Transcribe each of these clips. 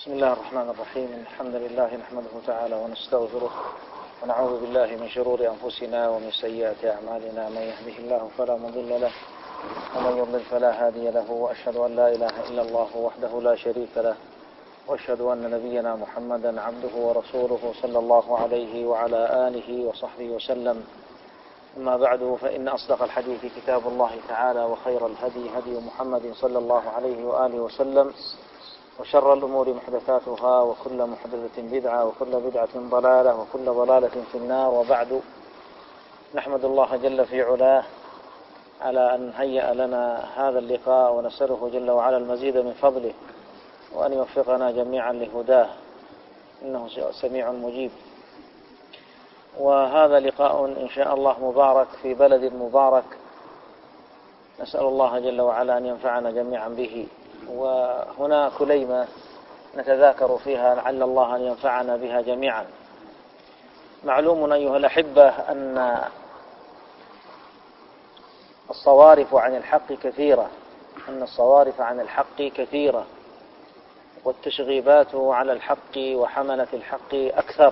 بسم الله الرحمن الرحيم. الحمد لله نحمده تعالى ونستغفره ونعوذ بالله من شرور أنفسنا ومن سيئات أعمالنا. من يهده الله فلا مضل له ومن يضلل فلا هادي له، وأشهد أن لا إله إلا الله وحده لا شريك له، وأشهد أن نبينا محمدا عبده ورسوله صلى الله عليه وعلى آله وصحبه وسلم. أما بعد، فإن أصدق الحديث كتاب الله تعالى، وخير الهدي هدي محمد صلى الله عليه وآله وسلم، وشر الأمور محدثاتها، وكل محدثة بدعة، وكل بدعة ضلالة، وكل ضلالة في النار. وبعد، نحمد الله جل في علاه على أن هيأ لنا هذا اللقاء، ونسأله جل وعلا المزيد من فضله، وأن يوفقنا جميعا لهداه، إنه سميع مجيب. وهذا لقاء إن شاء الله مبارك في بلد مبارك، نسأل الله جل وعلا أن ينفعنا جميعا به. وهنا كليمة نتذاكر فيها لعل الله أن ينفعنا بها جميعا. معلوم أيها الأحبة أن الصوارف عن الحق كثيرة، والتشغيبات على الحق وحملة الحق أكثر.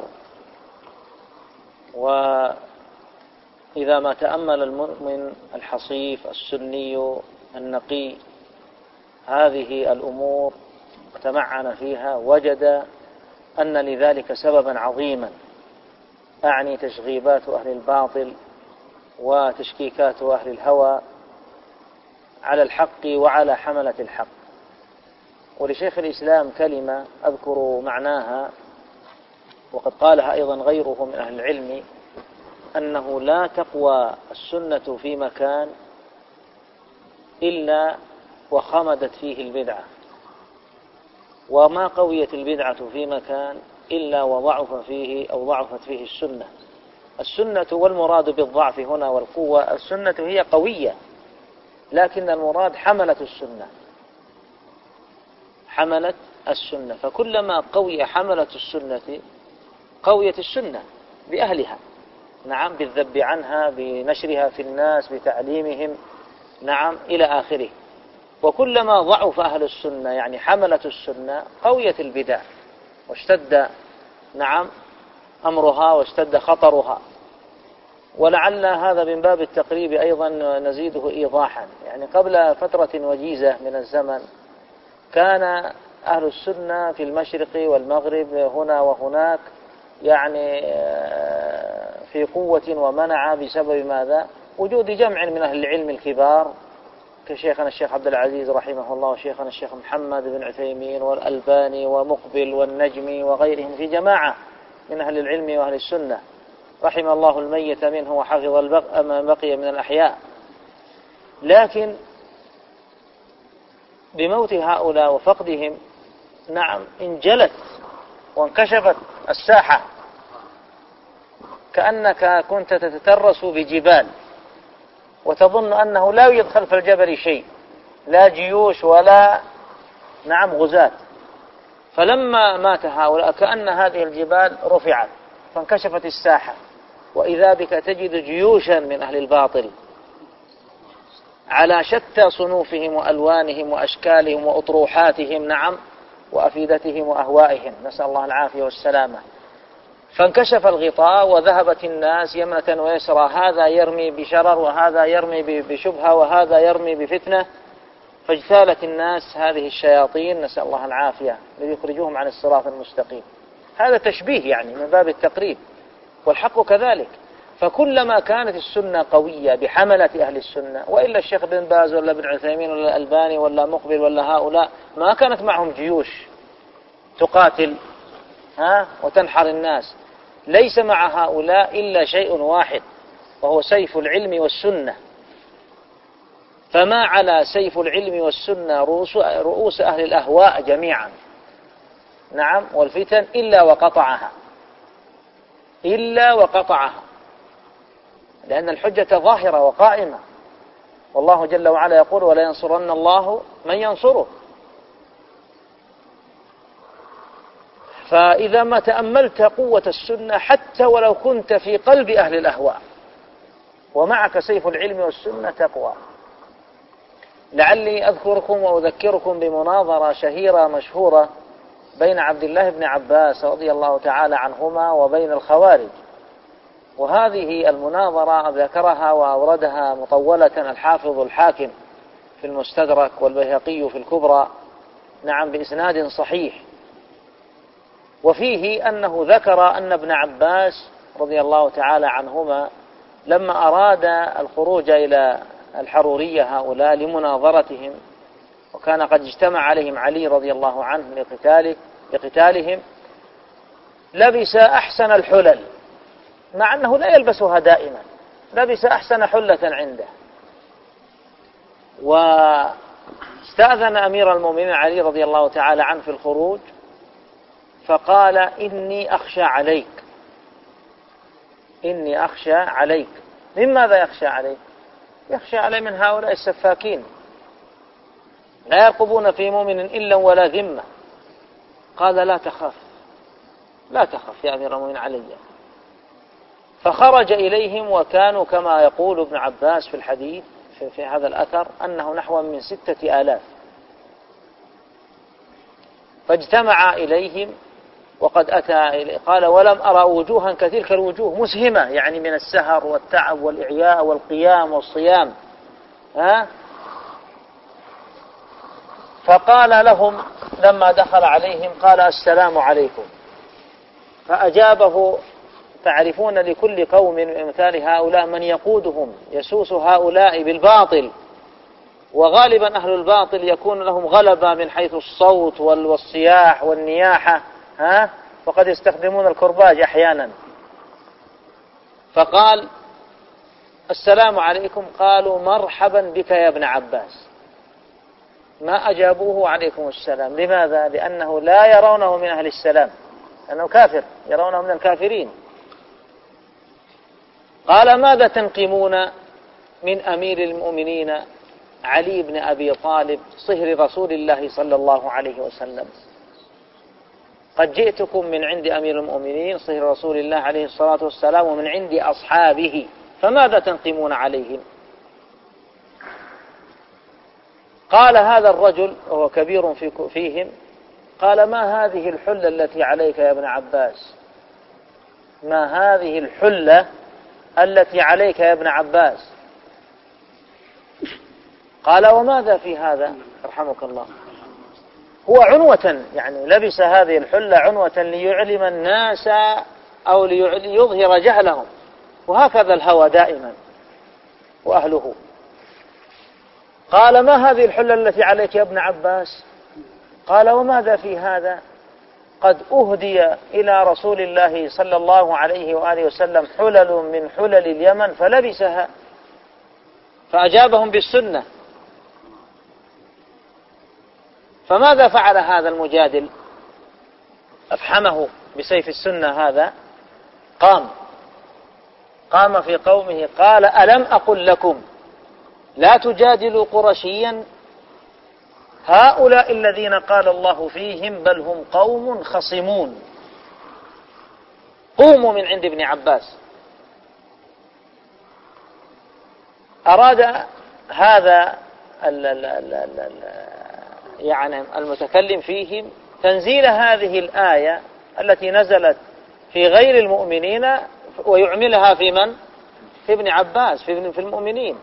وإذا ما تأمل المؤمن الحصيف السني النقي هذه الأمور وتمعن فيها، وجد أن لذلك سببا عظيما، أعني تشغيبات أهل الباطل وتشكيكات أهل الهوى على الحق وعلى حملة الحق. ولشيخ الإسلام كلمة أذكر معناها، وقد قالها أيضا غيره من أهل العلم، أنه لا تقوى السنة في مكان إلا وخمدت فيه البدعة، وما قويت البدعة في مكان إلا وضعف فيه أو ضعفت فيه السنة. السنة، والمراد بالضعف هنا والقوة، السنة هي قوية، لكن المراد حملت السنة. فكلما قوي حملة السنة قويت السنة بأهلها، نعم، بالذب عنها، بنشرها في الناس، بتعليمهم، نعم، إلى آخره. وكلما ضعف أهل السنة يعني حملة السنة قويت البدع، واشتد، نعم، أمرها، واشتد خطرها. ولعل هذا من باب التقريب أيضا نزيده إيضاحا. يعني قبل فترة وجيزة من الزمن كان أهل السنة في المشرق والمغرب هنا وهناك يعني في قوة ومنع، بسبب ماذا؟ وجود جمع من أهل العلم الكبار كشيخنا الشيخ عبد العزيز رحمه الله، وشيخنا الشيخ محمد بن عثيمين والألباني ومقبل والنجمي وغيرهم، في جماعة من أهل العلم وأهل السنة، رحم الله الميت منه وحفظ ما بقي من الأحياء. لكن بموت هؤلاء وفقدهم، نعم، انجلت وانكشفت الساحة، كأنك كنت تتترس بجبال وتظن أنه لا يوجد خلف الجبل شيء، لا جيوش ولا، نعم، غزاة. فلما مات هؤلاء كأن هذه الجبال رفعت فانكشفت الساحة، وإذا بك تجد جيوشا من أهل الباطل على شتى صنوفهم وألوانهم وأشكالهم وأطروحاتهم، نعم، وأفئدتهم وأهوائهم، نسأل الله العافية والسلامة. فانكشف الغطاء وذهبت الناس يمنة ويسرى، هذا يرمي بشرر، وهذا يرمي بشبهة، وهذا يرمي بفتنة. فاجتالت الناس هذه الشياطين، نسأل الله العافية، ليخرجوهم عن الصراط المستقيم. هذا تشبيه يعني من باب التقريب، والحق كذلك. فكلما كانت السنة قوية بحملة أهل السنة، وإلا الشيخ بن باز ولا بن عثيمين ولا الألباني ولا مقبل ولا هؤلاء ما كانت معهم جيوش تقاتل وتنحر الناس. ليس مع هؤلاء إلا شيء واحد، وهو سيف العلم والسنة. فما على سيف العلم والسنة رؤوس أهل الأهواء جميعا، نعم، والفتن إلا وقطعها، لأن الحجة ظاهرة وقائمة، والله جل وعلا يقول: ولا ينصرن الله من ينصره. فإذا ما تأملت قوة السنة، حتى ولو كنت في قلب أهل الأهواء ومعك سيف العلم والسنة، تقوى. لعلي أذكركم وأذكركم بمناظرة شهيرة مشهورة بين عبد الله بن عباس رضي الله تعالى عنهما وبين الخوارج. وهذه المناظرة ذكرها وأوردها مطولة الحافظ الحاكم في المستدرك والبيهقي في الكبرى، نعم، بإسناد صحيح. وفيه أنه ذكر أن ابن عباس رضي الله تعالى عنهما لما أراد الخروج إلى الحرورية هؤلاء لمناظرتهم، وكان قد اجتمع عليهم علي رضي الله عنه لقتالهم، لبس أحسن الحلل، مع أنه لا يلبسها دائما، لبس أحسن حلة عنده. واستأذن أمير المؤمنين علي رضي الله تعالى عنه في الخروج، فقال: إني أخشى عليك، إني أخشى عليك. من ماذا يخشى عليك؟ يخشى عليه من هؤلاء السفاكين لا يرقبون في مؤمن إلا ولا ذمة. قال: لا تخاف، لا تخف يا أمير المؤمنين علي. فخرج إليهم، وكانوا كما يقول ابن عباس في الحديث في هذا الأثر أنه نحو من 6000. فاجتمع إليهم وقد أتى قال: ولم أرى وجوها كتلك الوجوه مسهمة، يعني من السهر والتعب والإعياء والقيام والصيام. فقال لهم لما دخل عليهم، قال: السلام عليكم. فأجابه. تعرفون لكل قوم مثال هؤلاء من يقودهم يسوس هؤلاء بالباطل، وغالبا أهل الباطل يكون لهم غلبة من حيث الصوت والصياح والنياحة، وقد يستخدمون الكرباج أحيانا. فقال: السلام عليكم. قالوا: مرحبا بك يا ابن عباس. ما أجابوه عليكم السلام. لماذا؟ لأنه لا يرونه من أهل السلام، لأنه كافر، يرونه من الكافرين. قال: ماذا تنقمون من أمير المؤمنين علي بن أبي طالب صهر رسول الله صلى الله عليه وسلم؟ قد جئتكم من عند أمير المؤمنين صهر رسول الله عليه الصلاة والسلام ومن عند أصحابه، فماذا تنقمون عليهم؟ قال هذا الرجل وهو كبير فيهم، قال: ما هذه الحلة التي عليك يا ابن عباس؟ ما هذه الحلة التي عليك يا ابن عباس؟ قال: وماذا في هذا رحمك الله؟ هو عنوة، يعني لبس هذه الحلة عنوة ليعلم الناس أو ليظهر جهلهم، وهكذا الهوى دائما وأهله. قال: ما هذه الحلة التي عليك يا ابن عباس؟ قال: وماذا في هذا؟ قد أهدي إلى رسول الله صلى الله عليه وآله وسلم حلل من حلل اليمن فلبسها. فأجابهم بالسنة. فماذا فعل هذا المجادل؟ أفحمه بسيف السنة. هذا قام في قومه قال: ألم أقل لكم لا تجادلوا قرشيا؟ هؤلاء الذين قال الله فيهم بل هم قوم خصمون. قوموا من عند ابن عباس. أراد هذا يعني المتكلم فيهم تنزيل هذه الآية التي نزلت في غير المؤمنين ويعملها في من؟ في ابن عباس، في المؤمنين.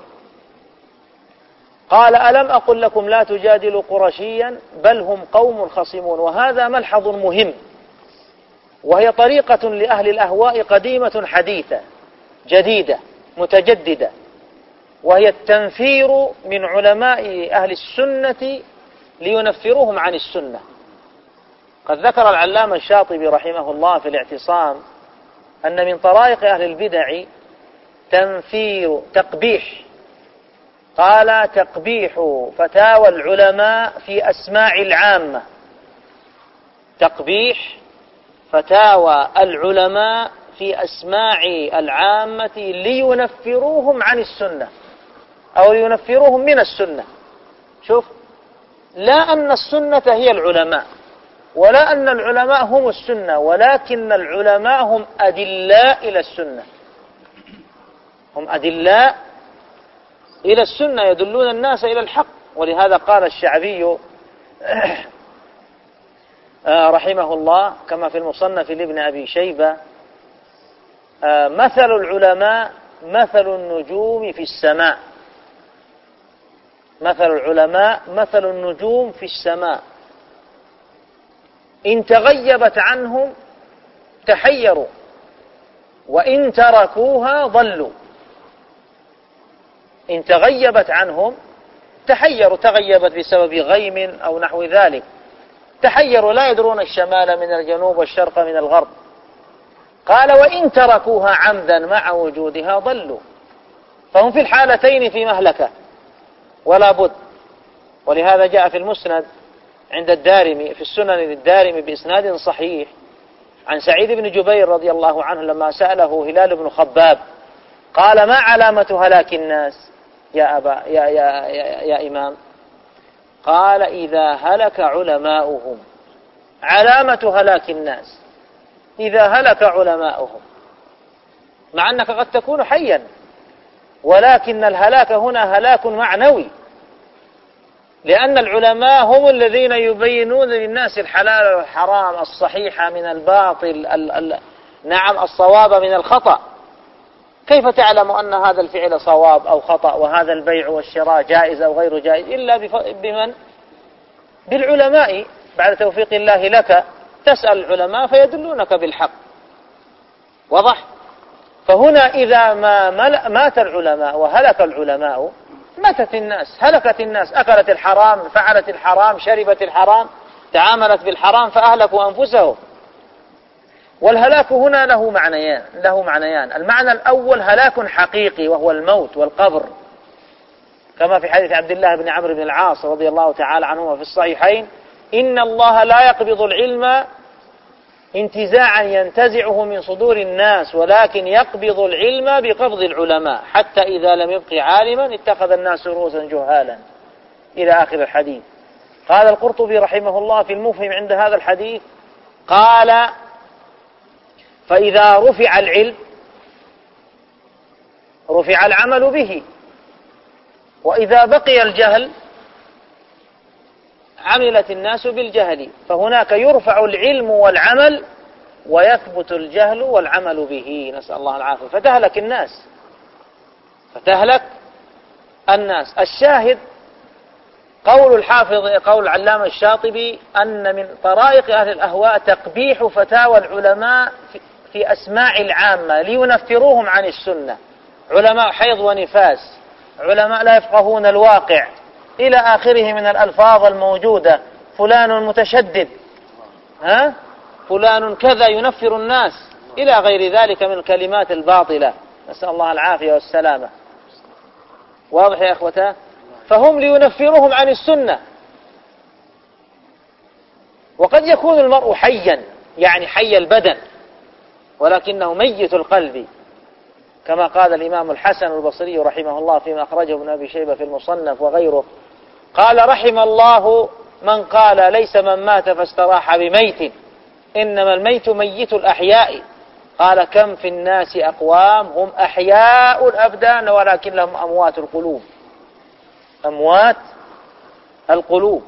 قال: ألم أقل لكم لا تجادلوا قرشيا بل هم قوم خصمون. وهذا ملحظ مهم، وهي طريقة لأهل الأهواء قديمة حديثة جديدة متجددة، وهي التنفير من علماء أهل السنة لينفروهم عن السنة. قد ذكر العلامة الشاطبي رحمه الله في الاعتصام أن من طرائق أهل البدع تقبيح، قال: تقبيح فتاوى العلماء في أسماع العامة. تقبيح فتاوى العلماء في أسماع العامة لينفروهم عن السنة أو لينفروهم من السنة. شوف، لا أن السنة هي العلماء، ولا أن العلماء هم السنة، ولكن العلماء هم أدلاء إلى السنة، هم أدلاء إلى السنة، يدلون الناس إلى الحق. ولهذا قال الشعبي رحمه الله كما في المصنف لابن أبي شيبة: مثل العلماء مثل النجوم في السماء. مثل العلماء مثل النجوم في السماء، إن تغيبت عنهم تحيروا، وإن تركوها ضلوا. إن تغيبت عنهم تحيروا، تغيبت بسبب غيم أو نحو ذلك، تحيروا لا يدرون الشمال من الجنوب والشرق من الغرب. قال: وإن تركوها عمدا مع وجودها ضلوا. فهم في الحالتين في مهلكة ولا بد. ولهذا جاء في المسند عند الدارمي في السنن للدارمي بإسناد صحيح عن سعيد بن جبير رضي الله عنه لما سأله هلال بن خباب قال: ما علامة هلاك الناس يا إمام؟ قال: إذا هلك علماؤهم. علامة هلاك الناس إذا هلك علماؤهم، مع أنك قد تكون حيا، ولكن الهلاك هنا هلاك معنوي، لأن العلماء هم الذين يبينون للناس الحلال والحرام، الصحيح من الباطل، نعم الصواب من الخطأ. كيف تعلم أن هذا الفعل صواب أو خطأ، وهذا البيع والشراء جائز أو غير جائز، إلا بمن؟ بالعلماء. بعد توفيق الله لك تسأل العلماء فيدلونك بالحق. واضح؟ فهنا إذا ما مات العلماء وهلك العلماء ماتت الناس، هلكت الناس، أكلت الحرام، فعلت الحرام، شربت الحرام، تعاملت بالحرام، فأهلكوا أنفسهم. والهلاك هنا له معنيان. المعنى الأول هلاك حقيقي وهو الموت والقبر، كما في حديث عبد الله بن عمرو بن العاص رضي الله تعالى عنهما في الصحيحين: إن الله لا يقبض العلم انتزاعا ينتزعه من صدور الناس، ولكن يقبض العلم بقبض العلماء، حتى إذا لم يبق عالما اتخذ الناس رؤوسا جهالا، إلى آخر الحديث. قال القرطبي رحمه الله في المفهم عند هذا الحديث، قال: فإذا رفع العلم رفع العمل به، وإذا بقي الجهل عملت الناس بالجهل. فهناك يرفع العلم والعمل، ويثبت الجهل والعمل به، نسأل الله العافية. فتهلك الناس. الشاهد قول العلامة الشاطبي أن من طرائق أهل الأهواء تقبيح فتاوى العلماء في أسماع العامة لينفروهم عن السنة. علماء حيض ونفاس، علماء لا يفقهون الواقع، إلى آخره من الألفاظ الموجودة. فلان متشدد، فلان كذا، ينفر الناس، إلى غير ذلك من الكلمات الباطلة، نسأل الله العافية والسلامة. واضح يا أخوتاه؟ فهم لينفروهم عن السنة. وقد يكون المرء حيا، يعني حي البدن، ولكنه ميت القلب، كما قال الإمام الحسن البصري رحمه الله فيما أخرجه ابن أبي شيبة في المصنف وغيره، قال: رحم الله من قال: ليس من مات فاستراح بميت، إنما الميت ميت الأحياء. قال: كم في الناس أقوام هم أحياء الأبدان ولكن لهم أموات القلوب. أموات القلوب.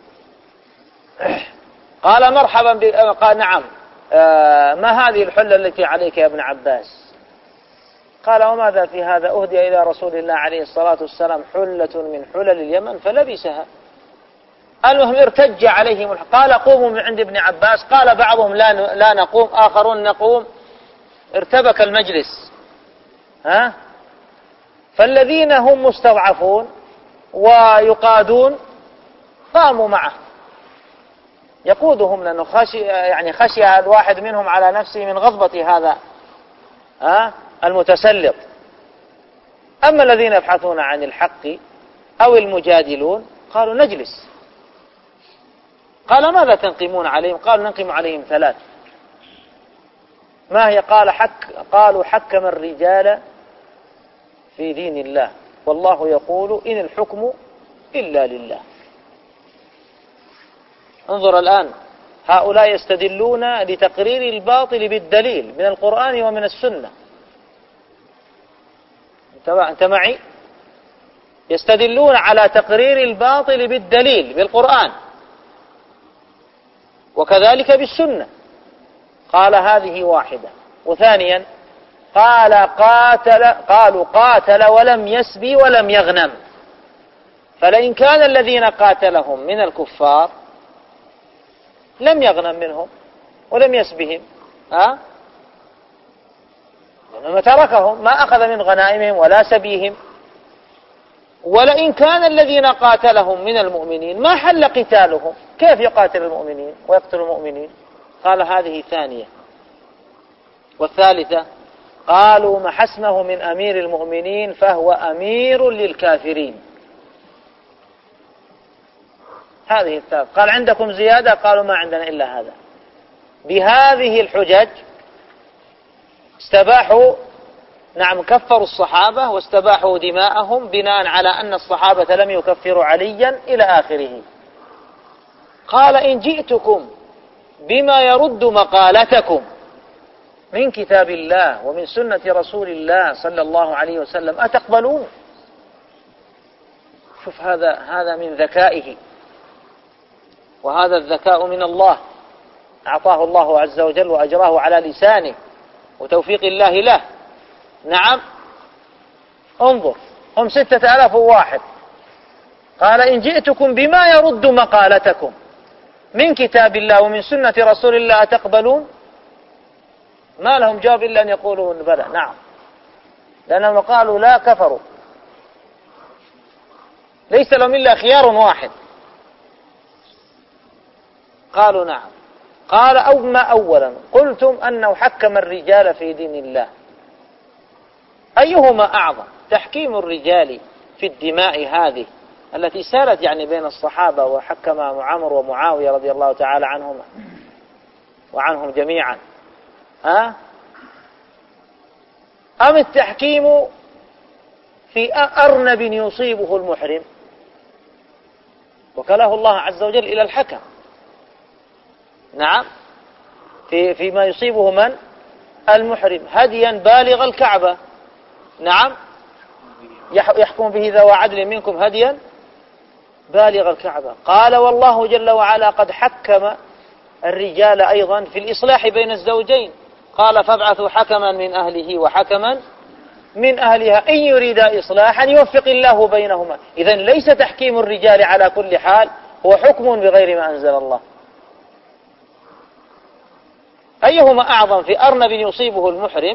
قال: مرحبا قال: نعم. ما هذه الحلة التي عليك يا ابن عباس؟ قال: وماذا في هذا؟ أهدي إلى رسول الله عليه الصلاة والسلام حلة من حلل اليمن فلبسها. المهم ارتج عليهم. قال: قوموا من عند ابن عباس. قال بعضهم: لا نقوم، آخرون نقوم. ارتبك المجلس. فالذين هم مستضعفون ويقادون قاموا معه يقودهم، لأنه خشي الواحد منهم على نفسه من غضبة هذا المتسلط. أما الذين يبحثون عن الحق أو المجادلون قالوا: نجلس. قال: ماذا تنقمون عليهم؟ قالوا: ننقم عليهم 3. ما هي؟ قالوا: حكم الرجال في دين الله، والله يقول: إن الحكم إلا لله. انظر الآن، هؤلاء يستدلون لتقرير الباطل بالدليل من القرآن ومن السنة. أنت معي؟ يستدلون على تقرير الباطل بالدليل بالقرآن. وكذلك بالسنة. قال هذه واحدة. وثانيا قالوا قاتل ولم يسبي ولم يغنم، فلئن كان الذين قاتلهم من الكفار لم يغنم منهم ولم يسبهم، لأنه تركهم، ما أخذ من غنائمهم ولا سبيهم. ولئن كان الذين قاتلهم من المؤمنين ما حل قتالهم، كيف يقاتل المؤمنين ويقتل المؤمنين؟ قال هذه ثانية. والثالثة قالوا محسنه من أمير المؤمنين فهو أمير للكافرين. هذه الثالثة. قال عندكم زيادة؟ قالوا ما عندنا إلا هذا. بهذه الحجج استباحوا، كفروا الصحابة واستباحوا دماءهم بناء على أن الصحابة لم يكفروا عليا إلى آخره. قال إن جئتكم بما يرد مقالتكم من كتاب الله ومن سنة رسول الله صلى الله عليه وسلم أتقبلون؟ شوف هذا من ذكائه، وهذا الذكاء من الله أعطاه الله عز وجل وأجراه على لسانه وتوفيق الله له. انظر، هم 6001. قال إن جئتكم بما يرد مقالتكم من كتاب الله ومن سنة رسول الله أتقبلون؟ ما لهم جواب إلا أن يقولوا بلى، نعم، لأنهم قالوا لا كفروا، ليس لهم إلا خيار واحد. قالوا نعم. قال أولا قلتم أنه حكم الرجال في دين الله، أيهما أعظم، تحكيم الرجال في الدماء هذه التي سالت بين الصحابة وحكمها عمرو ومعاوية رضي الله تعالى عنهما وعنهم جميعا، أم التحكيم في أرنب يصيبه المحرم وكله الله عز وجل إلى الحكم، فيما يصيبه من؟ المحرم، هديا بالغ الكعبة، يحكم به ذوى عدل منكم هديا بالغ الكعبة. قال والله جل وعلا قد حكم الرجال أيضا في الإصلاح بين الزوجين، قال فابعثوا حكما من أهله وحكما من أهلها إن يريدا إصلاحا يوفق الله بينهما. إذن ليس تحكيم الرجال على كل حال هو حكم بغير ما أنزل الله. أيهما أعظم في أرنب يصيبه المحرم،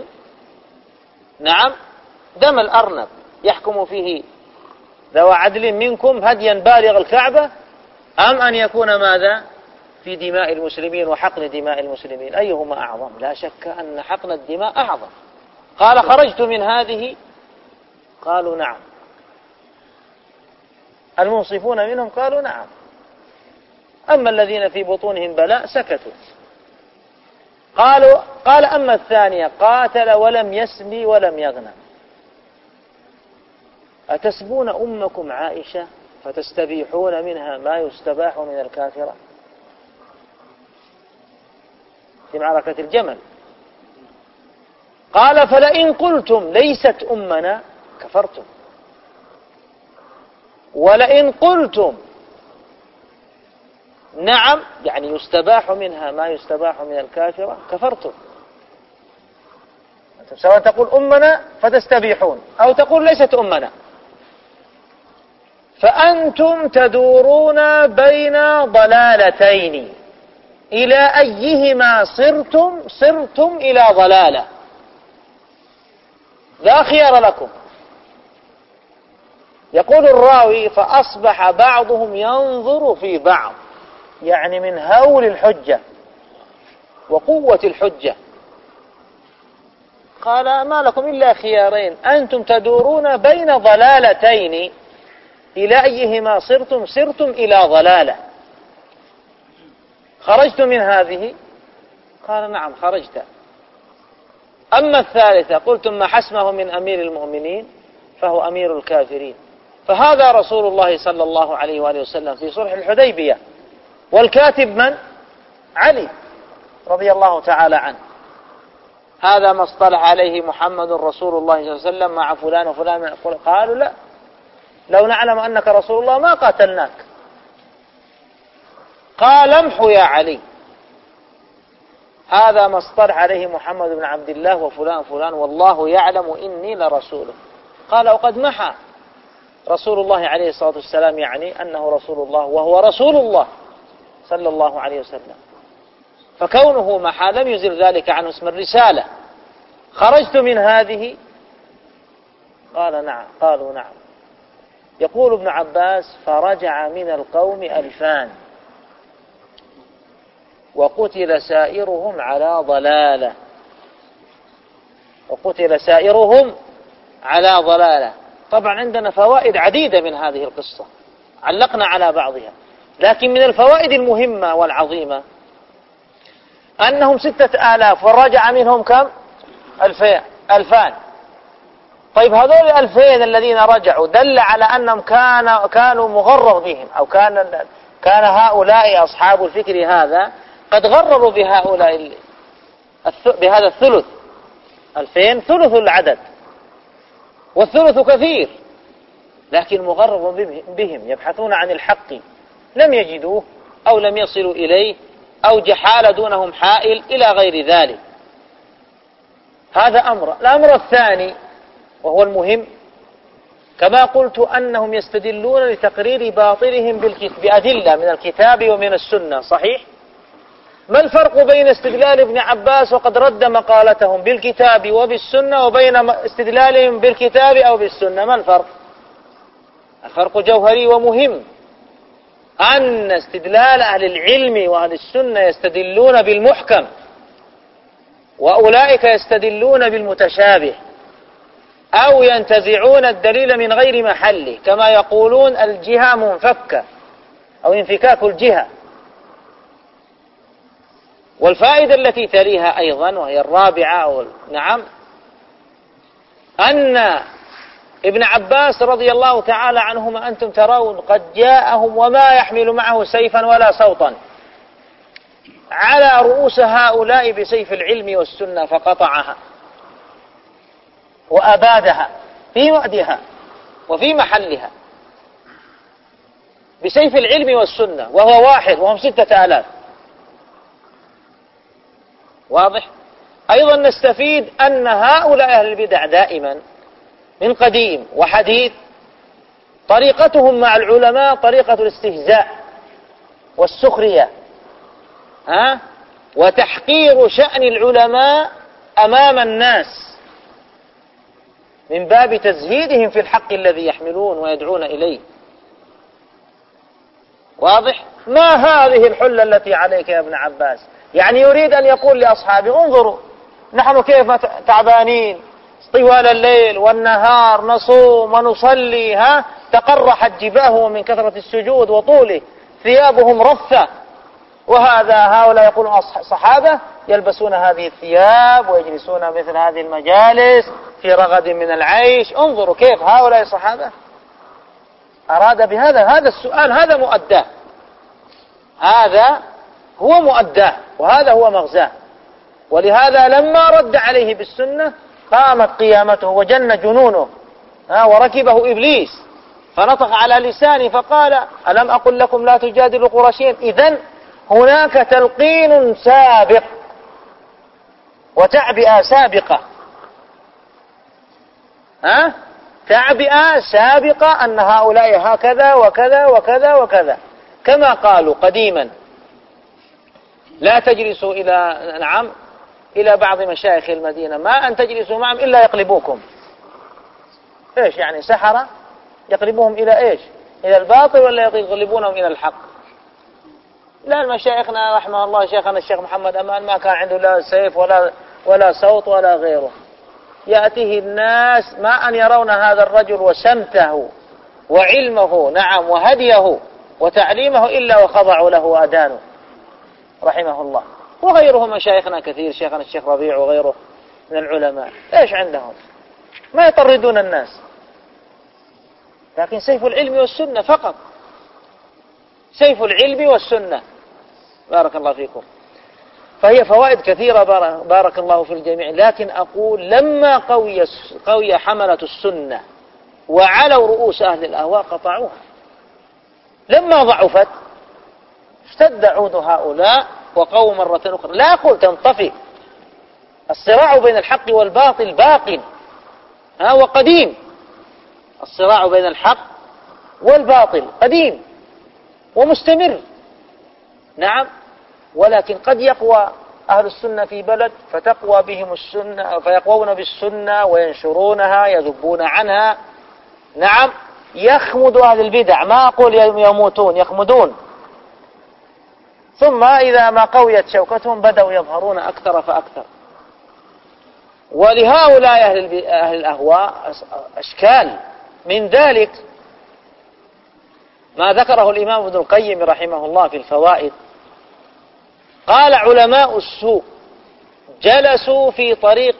دم الأرنب يحكم فيه ذوى عدل منكم هديا بالغ الكعبة، أم أن يكون ماذا في دماء المسلمين وحقن دماء المسلمين؟ أيهما أعظم؟ لا شك أن حقن الدماء أعظم. قال خرجت من هذه؟ قالوا نعم. المنصفون منهم قالوا نعم، أما الذين في بطونهم بلاء سكتوا. قال أما الثانية قاتل ولم يسبي ولم يغنم، أتسبون أمكم عائشة فتستبيحون منها ما يستباح من الكافرة؟ في معركة الجمل. قال فلئن قلتم ليست أمنا كفرتم، ولئن قلتم نعم يستباح منها ما يستباح من الكافرة كفرتم. سواء تقول أمنا فتستبيحون أو تقول ليست أمنا، فأنتم تدورون بين ضلالتين، إلى أيهما صرتم إلى ضلالة، لا خيار لكم. يقول الراوي فأصبح بعضهم ينظر في بعض، من هول الحجة وقوة الحجة. قال ما لكم إلا خيارين، أنتم تدورون بين ضلالتين، إلى أيهما صرتم إلى ضلالة. خرجت من هذه؟ قال نعم خرجت. أما الثالثة قلتم ما حسمه من أمير المؤمنين فهو أمير الكافرين، فهذا رسول الله صلى الله عليه وآله وسلم في صلح الحديبية، والكاتب من؟ علي رضي الله تعالى عنه. هذا ما اصطلح عليه محمد رسول الله صلى الله عليه وسلم مع فلان وفلان. قالوا لا، لو نعلم أنك رسول الله ما قاتلناك. قال امحوا يا علي هذا ما اصطلح عليه محمد بن عبد الله وفلان فلان والله يعلم إني لرسوله. قال وقد محى رسول الله عليه الصلاة والسلام يعني أنه رسول الله وهو رسول الله صلى الله عليه وسلم، فكونه محى لم يزل ذلك عنه اسم الرسالة. خرجت من هذه؟ قال نعم. قالوا نعم. يقول ابن عباس فرجع من القوم 2000 وقتل سائرهم على ضلالة. وقتل سائرهم على ضلالة. طبعا عندنا فوائد عديدة من هذه القصة علقنا على بعضها، لكن من الفوائد المهمة والعظيمة أنهم 6000 ورجع منهم كم؟ 2000. طيب هذول 2000 الذين رجعوا دل على أنهم كانوا مغرر بهم، أو كان هؤلاء أصحاب الفكر هذا قد غرروا بهؤلاء بهذا الثلث. 2000 ثلث العدد، والثلث كثير، لكن مغرر بهم يبحثون عن الحق لم يجدوه أو لم يصلوا إليه أو جحال دونهم حائل إلى غير ذلك. هذا أمر. الأمر الثاني وهو المهم كما قلت أنهم يستدلون لتقرير باطلهم بأدلة من الكتاب ومن السنة. صحيح؟ ما الفرق بين استدلال ابن عباس وقد رد مقالتهم بالكتاب وبالسنة وبين استدلالهم بالكتاب أو بالسنة؟ ما الفرق؟ الفرق جوهري ومهم، أن استدلال أهل العلم وأهل السنة يستدلون بالمحكم، وأولئك يستدلون بالمتشابه أو ينتزعون الدليل من غير محله، كما يقولون الجهة منفكة أو انفكاك الجهة. والفائدة التي تليها أيضا وهي الرابعة نعم، أن ابن عباس رضي الله تعالى عنهما أنتم ترون قد جاءهم وما يحمل معه سيفا ولا صوتا على رؤوس هؤلاء بسيف العلم والسنة فقطعها وأبادها في وأدها وفي محلها بسيف العلم والسنة، وهو واحد وهم 6000. واضح؟ أيضا نستفيد أن هؤلاء أهل البدع دائما من قديم وحديث طريقتهم مع العلماء طريقة الاستهزاء والسخرية، وتحقير شأن العلماء أمام الناس من باب تزهيدهم في الحق الذي يحملون ويدعون إليه. واضح؟ ما هذه الحلة التي عليك يا ابن عباس؟ يعني يريد أن يقول لأصحابه انظروا نحن كيف تعبانين طوال الليل والنهار نصوم ونصلي، تقرحت جباههم من كثرة السجود وطوله، ثيابهم رثة، هؤلاء يقولون صحابة يلبسون هذه الثياب ويجلسون مثل هذه المجالس في رغد من العيش. انظروا كيف هؤلاء الصحابة. أراد بهذا السؤال هذا مؤداه، هذا هو مؤداه وهذا هو مغزاه. ولهذا لما رد عليه بالسنة قامت قيامته وجن جنونه، وركبه إبليس فنطق على لسانه فقال ألم أقل لكم لا تجادلوا قرشيا؟ إذن هناك تلقين سابق وتعبئة سابقة، تعبئة سابقة أن هؤلاء هكذا وكذا وكذا وكذا، كما قالوا قديما لا تجلسوا إلى بعض مشايخ المدينة ما أن تجلسوا معهم إلا يقلبوكم. إيش يعني سحرة يقلبوهم إلى إيش؟ إلى الباطل ولا يقلبونهم إلى الحق؟ لا، المشايخنا رحمه الله شيخنا الشيخ محمد أمان ما كان عنده لا سيف ولا صوت ولا غيره، يأتيه الناس ما أن يرون هذا الرجل وسمته وعلمه نعم وهديه وتعليمه إلا وخضعوا له وأدانوا رحمه الله. وغيره مشايخنا كثير، شيخنا الشيخ ربيع وغيره من العلماء إيش عندهم؟ ما يطردون الناس، لكن سيف العلم والسنة فقط، سيف العلم والسنة. بارك الله فيكم. فهي فوائد كثيرة بارك الله في الجميع، لكن أقول لما قوي حملة السنة وعلوا رؤوس أهل الأهواء قطعوها، لما ضعفت اشتد عود هؤلاء وقوم مرة أخرى. لا أقول تنطفئ، الصراع بين الحق والباطل باق وقديم. الصراع بين الحق والباطل قديم ومستمر، نعم. ولكن قد يقوى أهل السنة في بلد فتقوى بهم السنة، فيقوون بالسنة وينشرونها يذبون عنها، نعم. يخمد أهل البدع، ما أقول يموتون، يخمدون. ثم إذا ما قويت شوكتهم بدأوا يظهرون أكثر فأكثر. ولهؤلاء أهل الأهواء أشكال. من ذلك ما ذكره الإمام ابن القيم رحمه الله في الفوائد. قال: علماء السوء جلسوا في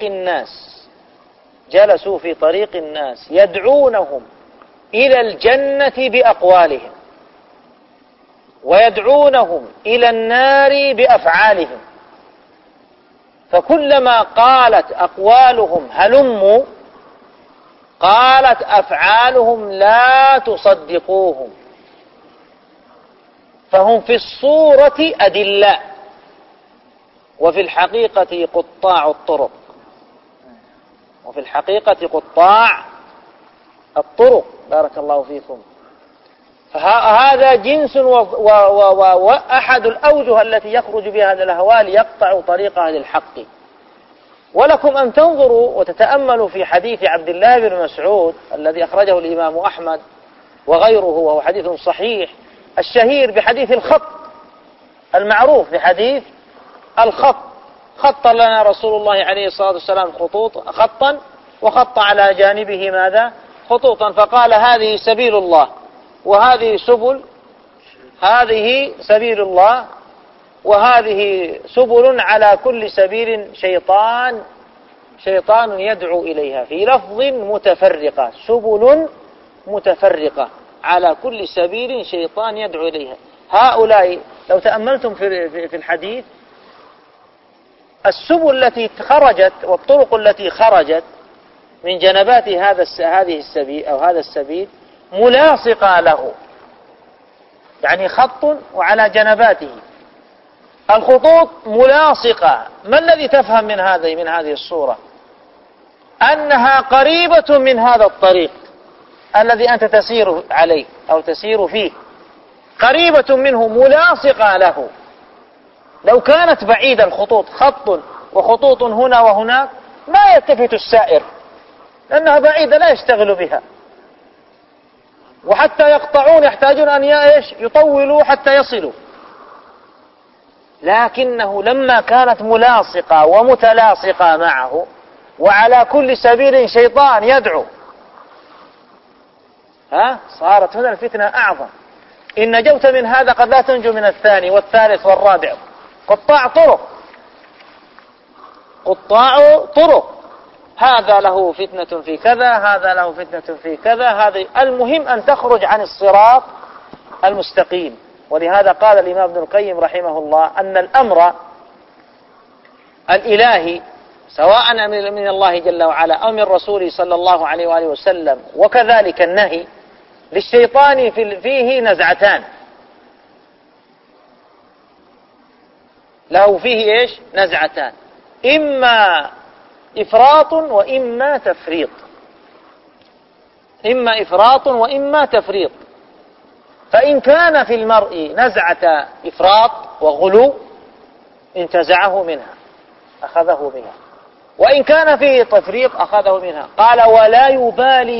طريق الناس يدعونهم إلى الجنة بأقوالهم، ويدعونهم إلى النار بأفعالهم، فكلما قالت أقوالهم هلموا قالت أفعالهم لا تصدقوهم، فهم في الصورة أدلاء وفي الحقيقة قطاع الطرق. بارك الله فيكم. فهذا جنس وأحد الأوجه التي يخرج بها هذا الأهواء ليقطع طريق أهل الحق. ولكم أن تنظروا وتتأملوا في حديث عبد الله بن مسعود الذي أخرجه الإمام أحمد وغيره، وهو حديث صحيح الشهير بحديث الخط المعروف بحديث الخط. خط لنا رسول الله عليه الصلاة والسلام خطا، وخط على جانبه ماذا؟ خطوطا، فقال: هذه سبيل الله، وهذه سبيل الله، وهذه سبل، على كل سبيل شيطان يدعو إليها، في لفظ متفرقة، سبل متفرقة على كل سبيل شيطان يدعو إليها. هؤلاء لو تأملتم في الحديث، السبل التي خرجت والطرق التي خرجت من جنبات هذه السبيل أو هذا السبيل ملاصقة له، يعني خط وعلى جنباته الخطوط ملاصقة. ما الذي تفهم من هذه الصورة؟ أنها قريبة من هذا الطريق الذي أنت تسير عليه أو تسير فيه، قريبة منه ملاصقة له. لو كانت بعيدة الخطوط، خط وخطوط هنا وهناك، ما يلتفت السائر لأنها بعيدة لا يشتغل بها، وحتى يقطعون يحتاجون أن يطولوا حتى يصلوا. لكنه لما كانت ملاصقة ومتلاصقة معه، وعلى كل سبيل شيطان يدعو، صارت هنا الفتنة أعظم. إن نجوت من هذا قد لا تنجو من الثاني والثالث والرابع. قطاع طرق، هذا له فتنة في كذا، هذا له فتنة في كذا، هذا المهم أن تخرج عن الصراط المستقيم. ولهذا قال الإمام ابن القيم رحمه الله أن الأمر الإلهي سواء من الله جل وعلا أو من رسوله صلى الله عليه وآله وسلم، وكذلك النهي للشيطان فيه نزعتان، له فيه نزعتان، إما إفراط وإما تفريط. فإن كان في المرء نزعة إفراط وغلو انتزعه منها، أخذه منها، وإن كان فيه تفريط أخذه منها. قال: ولا يبالي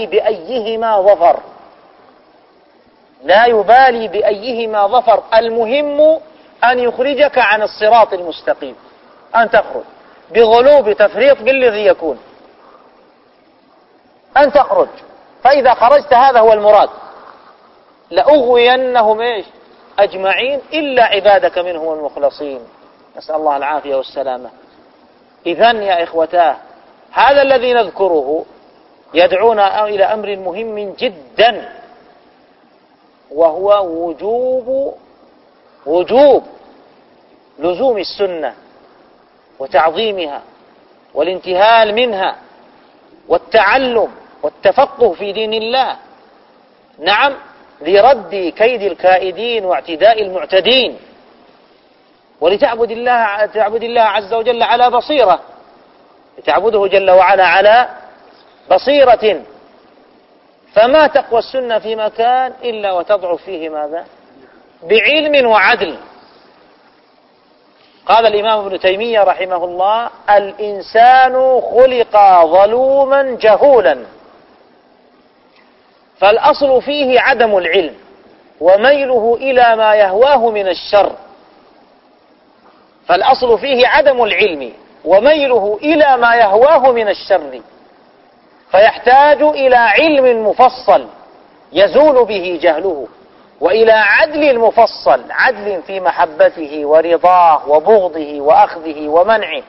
بأيهما ظفر، المهم أن يخرجك عن الصراط المستقيم، أن تخرج بغلو بتفريط بالذي يكون، أن تخرج. فإذا خرجت هذا هو المراد. لأغوينهم أجمعين إلا عبادك منهم المخلصين، نسأل الله العافية والسلامة. إذن يا إخوتاه، هذا الذي نذكره يدعونا إلى أمر مهم جدا، وهو وجوب لزوم السنة وتعظيمها والانتهال منها والتعلم والتفقه في دين الله، نعم، لرد كيد الكائدين واعتداء المعتدين. تعبد الله عز وجل على بصيرة، تعبده جل وعلا على بصيرة. فما تقوى السنة في مكان إلا وتضعف فيه ماذا؟ بعلم وعدل. قال الإمام ابن تيمية رحمه الله: الإنسان خلق ظلوما جهولا، فالأصل فيه عدم العلم وميله إلى ما يهواه من الشر. فالأصل فيه عدم العلم وميله إلى ما يهواه من الشر، فيحتاج إلى علم مفصل يزول به جهله، وإلى عدل مفصل، عدل في محبته ورضاه وبغضه وأخذه ومنعه.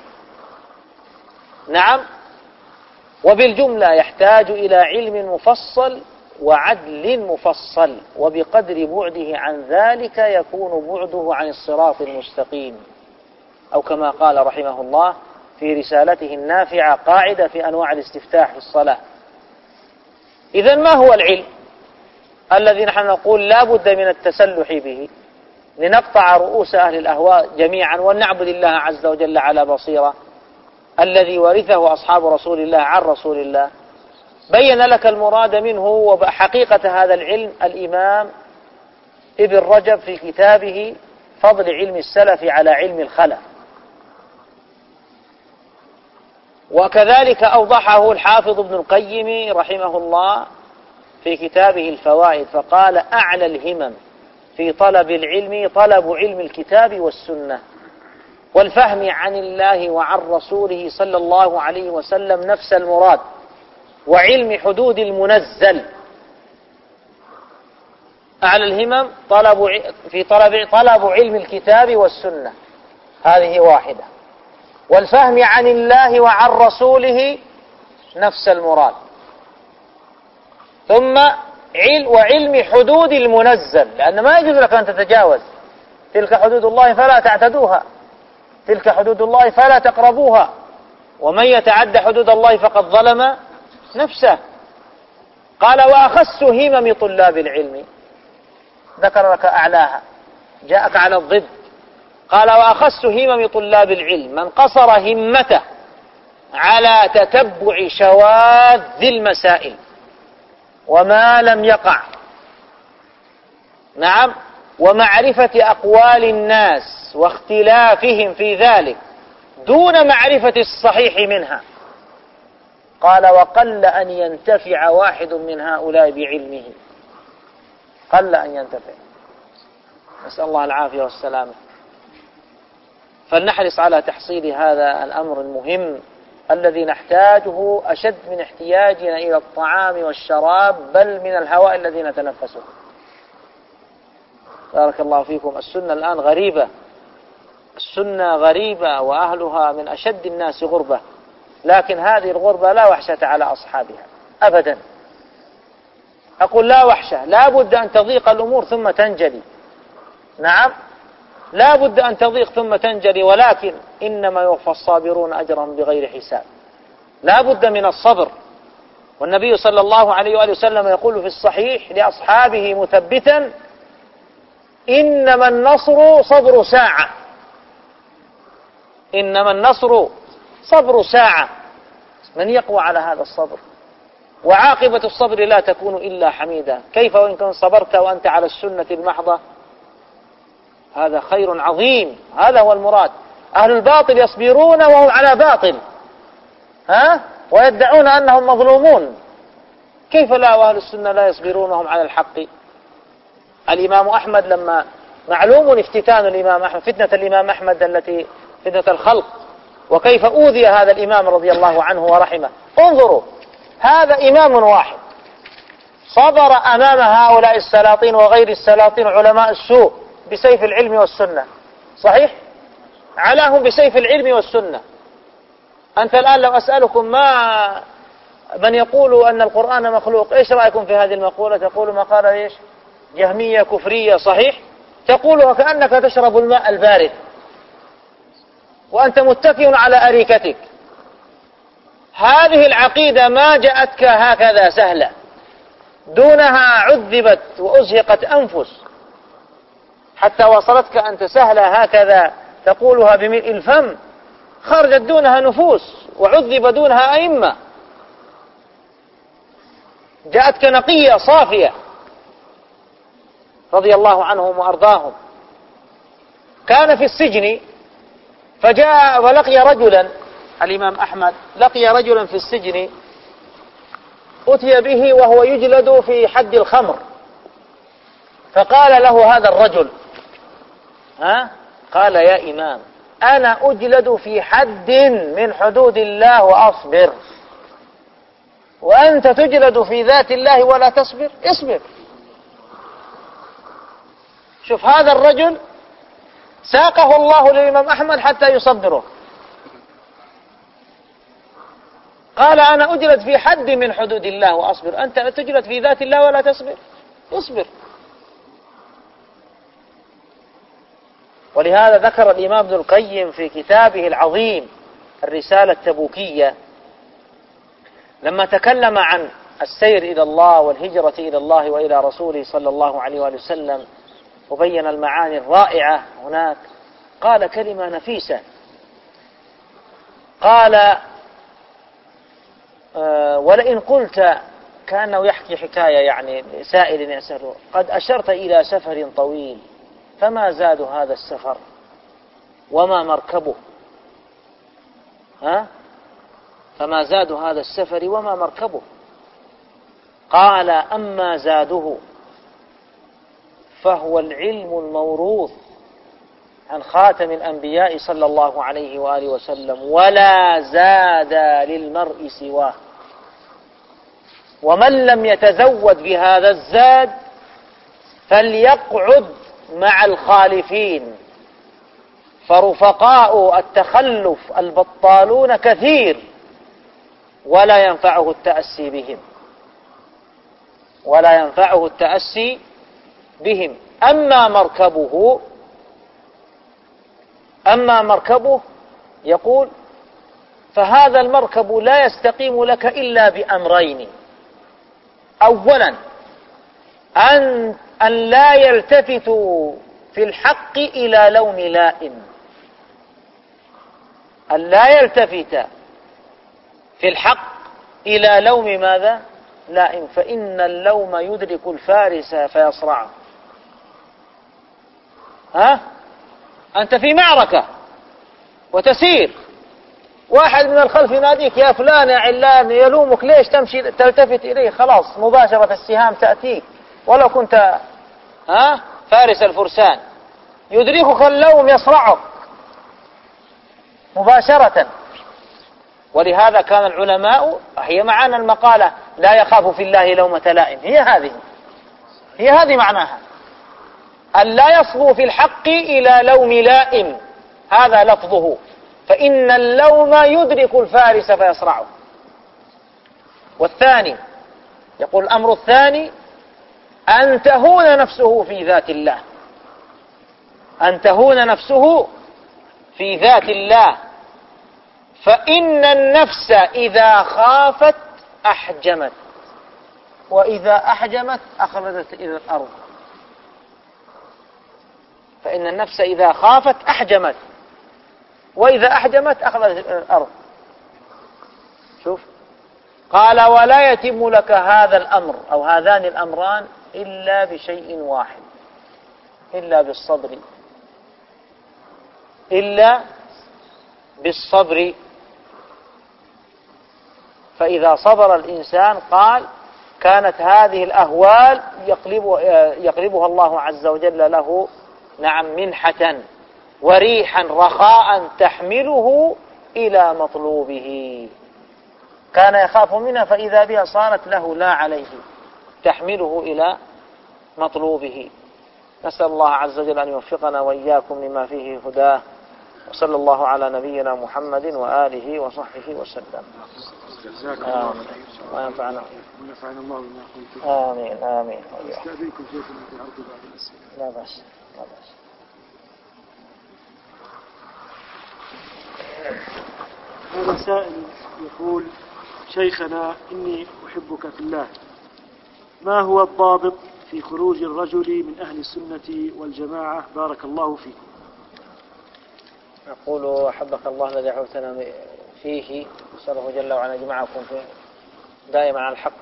نعم. وبالجملة يحتاج إلى علم مفصل وعدل مفصل، وبقدر بعده عن ذلك يكون بعده عن الصراط المستقيم، أو كما قال رحمه الله في رسالته النافعة قاعدة في أنواع الاستفتاح في الصلاة. إذن ما هو العلم الذي نحن نقول لا بد من التسلح به لنقطع رؤوس أهل الأهواء جميعا ونعبد الله عز وجل على بصيرة، الذي ورثه أصحاب رسول الله عن رسول الله؟ بين لك المراد منه وحقيقة هذا العلم الإمام ابن رجب في كتابه فضل علم السلف على علم الخلف، وكذلك أوضحه الحافظ ابن القيم رحمه الله في كتابه الفوائد، فقال: أعلى الهمم في طلب العلم طلب علم الكتاب والسنة والفهم عن الله وعن رسوله صلى الله عليه وسلم نفس المراد، وعلم حدود المنزل. أعلى الهمم في طلب علم الكتاب والسنة، هذه واحدة، والفهم عن الله وعن رسوله نفس المراد، ثم وعلم حدود المنزل، لأن ما يجوز لك أن تتجاوز تلك حدود الله فلا تعتدوها، تلك حدود الله فلا تقربوها، ومن يتعد حدود الله فقد ظلم نفسه. قال: وأخس همم طلاب العلم، ذكر لك أعلاها، جاءك على الضد. قال: وأخس همم طلاب العلم من قصر همته على تتبع شواذ المسائل وما لم يقع، نعم، ومعرفة أقوال الناس واختلافهم في ذلك دون معرفة الصحيح منها. قال: وقل أن ينتفع واحد من هؤلاء بعلمه، قل أن ينتفع، نسأل الله العافية والسلامة. فلنحرص على تحصيل هذا الأمر المهم الذي نحتاجه أشد من احتياجنا إلى الطعام والشراب، بل من الهواء الذي نتنفسه. بارك الله فيكم. السنة الآن غريبة، السنة غريبة وأهلها من أشد الناس غربة، لكن هذه الغربة لا وحشة على أصحابها أبدا. أقول لا وحشة، لا بد أن تضيق الأمور ثم تنجلي، نعم، لا بد أن تضيق ثم تنجلي، ولكن إنما يوفى الصابرون أجرهم بغير حساب. لا بد من الصبر، والنبي صلى الله عليه وآله وسلم يقول في الصحيح لأصحابه مثبتا: إنما النصر صبر ساعة، إنما النصر صبر ساعة. من يقوى على هذا الصبر؟ وعاقبة الصبر لا تكون إلا حميدا. كيف وإن كنت صبرت وأنت على السنة المحضة؟ هذا خير عظيم، هذا هو المراد. أهل الباطل يصبرون وهم على باطل، ويدعون أنهم مظلومون. كيف لا وأهل السنة لا يصبرون وهم على الحق؟ الإمام أحمد لما معلوم افتتان الإمام أحمد، فتنة الإمام أحمد التي فتنة الخلق، وكيف أوذي هذا الإمام رضي الله عنه ورحمه. انظروا، هذا إمام واحد صبر أمام هؤلاء السلاطين وغير السلاطين علماء السوء بسيف العلم والسنة، صحيح؟ علاهم بسيف العلم والسنة. أنت الآن لو أسألكم من يقول أن القرآن مخلوق، إيش رأيكم في هذه المقولة؟ تقول مقالة إيش؟ جهمية كفرية، صحيح؟ تقولها كأنك تشرب الماء البارد وأنت متكئ على أريكتك. هذه العقيدة ما جاءتك هكذا سهلة، دونها عذبت وأزهقت أنفس حتى وصلتك أنت سهلة هكذا تقولها بملء الفم خرجت دونها نفوس وعذب دونها أئمة، جاءت كنقية صافية رضي الله عنهم وأرضاهم. كان في السجن فجاء ولقي رجلا، الإمام أحمد لقي رجلا في السجن أتي به وهو يجلد في حد الخمر، فقال له هذا الرجل قال يا إمام أنا أجلد في حد من حدود الله وأصبر، وأنت تجلد في ذات الله ولا تصبر؟ اصبر. شوف هذا الرجل ساقه الله للإمام أحمد حتى يصبره. قال أنا أجلد في حد من حدود الله وأصبر، أنت تجلد في ذات الله ولا تصبر؟ اصبر. ولهذا ذكر الإمام ابن القيم في كتابه العظيم الرسالة التبوكية لما تكلم عن السير إلى الله والهجرة إلى الله وإلى رسوله صلى الله عليه وآله وسلم وبين المعاني الرائعة هناك، قال كلمة نفيسة، قال ولئن قلت، كأنه يحكي حكاية يعني سائل يسأله، قد أشرت إلى سفر طويل فما زاد هذا السفر وما مركبه؟ فما زاد هذا السفر وما مركبه؟ قال أما زاده فهو العلم الموروث عن خاتم الأنبياء صلى الله عليه وآله وسلم، ولا زاد للمرء سواه، ومن لم يتزود بهذا الزاد فليقعد مع الخالفين، فرفقاء التخلف البطالون كثير ولا ينفعه التأسي بهم، ولا ينفعه التأسي بهم. أما مركبه يقول فهذا المركب لا يستقيم لك إلا بأمرين: أولا أن لا يلتفتوا في الحق إلى لوم لائم، أن لا يلتفت في الحق إلى لوم ماذا؟ لائم، فإن اللوم يدرك الفارس فيصرعه. أنت في معركة وتسير، واحد من الخلف يناديك يا فلان يا علان، يلومك ليش تمشي تلتفت إليه؟ خلاص مباشرة السهام تأتيك، ولو كنت فارس الفرسان يدركك اللوم يصرعك مباشرة. ولهذا كان العلماء، هي معانا المقالة لا يخاف في الله لومة لائم، هي هذه معناها، أن لا يصبو في الحق إلى لوم لائم، هذا لفظه، فإن اللوم يدرك الفارس فيصرعه. والثاني يقول الأمر الثاني أن تهون نفسه في ذات الله، أن تهون نفسه في ذات الله، فإن النفس إذا خافت أحجمت، وإذا أحجمت أخرجت إلى الأرض. فإن النفس إذا خافت أحجمت، وإذا أحجمت أخرجت إلى الأرض. شوف قال ولا يتم لك هذا الأمر أو هذان الأمران إلا بشيء واحد، إلا بالصبر. فإذا صبر الإنسان قال كانت هذه الأهوال يقلبها الله عز وجل له منحة وريحا رخاء تحمله إلى مطلوبه. كان يخاف منها فإذا بها صارت له لا عليه، تحمله إلى مطلوبه. نسأل الله عز وجل أن يوفقنا وإياكم لما فيه هداه، وصلى الله على نبينا محمد وآله وصحبه وسلم. آمين. وينفعنا الله بما قلتم. آمين آمين. استأذنكم شيخنا في عرض بعض الأسئلة. لا بأس لا بأس. هذا سائل يقول شيخنا إني أحبك في الله، ما هو الضابط في خروج الرجل من أهل السنة والجماعة؟ بارك الله فيكم. أقول أحبك الله الذي دعوتنا فيه، نسأله جل وعلا يجمعكم دائما على الحق.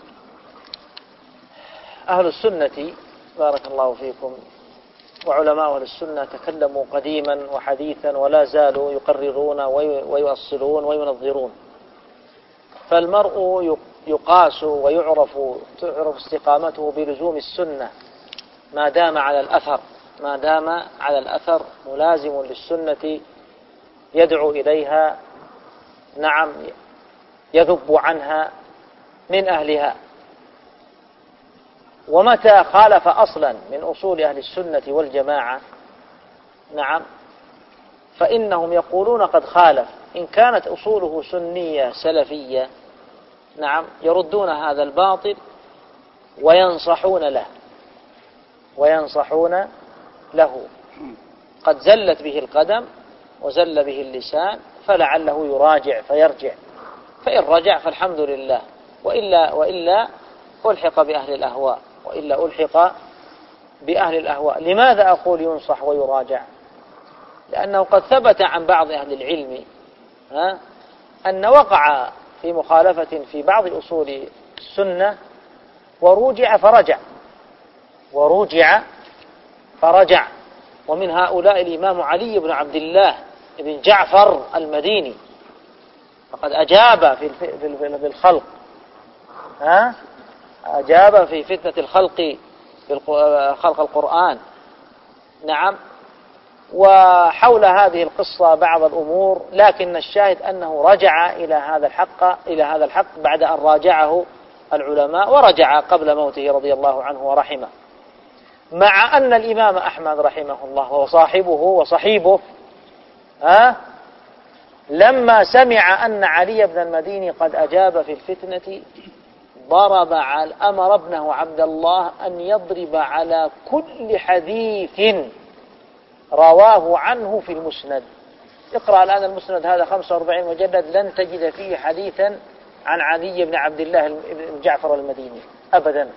أهل السنة بارك الله فيكم وعلماء أهل السنة تكلموا قديما وحديثا ولا زالوا يقررون ويؤصلون وينظرون. فالمرء يقاس تعرف استقامته بلزوم السنة ما دام على الأثر ملازم للسنة يدعو إليها، نعم، يذب عنها من أهلها. ومتى خالف أصلا من أصول أهل السنة والجماعة، نعم، فإنهم يقولون قد خالف. إن كانت أصوله سنية سلفية، نعم، يردون هذا الباطل وينصحون له. قد زلت به القدم وزل به اللسان، فلعله يراجع فيرجع، فإن رجع فالحمد لله، وإلا ألحق بأهل الأهواء. لماذا أقول ينصح ويراجع؟ لأنه قد ثبت عن بعض أهل العلم أن وقع في مخالفة في بعض أصول السنة ورجع فرجع. ومن هؤلاء الإمام علي بن عبد الله بن جعفر المديني، فقد أجاب في الخلق، أجاب في فتنة الخلق خلق القرآن، نعم. وحول هذه القصة بعض الأمور، لكن الشاهد أنه رجع إلى هذا الحق بعد أن راجعه العلماء، ورجع قبل موته رضي الله عنه ورحمه. مع أن الإمام أحمد رحمه الله وصحيبه لما سمع أن علي بن المديني قد أجاب في الفتنة أمر ابنه عبد الله أن يضرب على كل حديث رواه عنه في المسند. اقرأ الآن المسند هذا 45 مجلد، لن تجد فيه حديثا عن علي بن عبد الله بن جعفر المديني أبدا.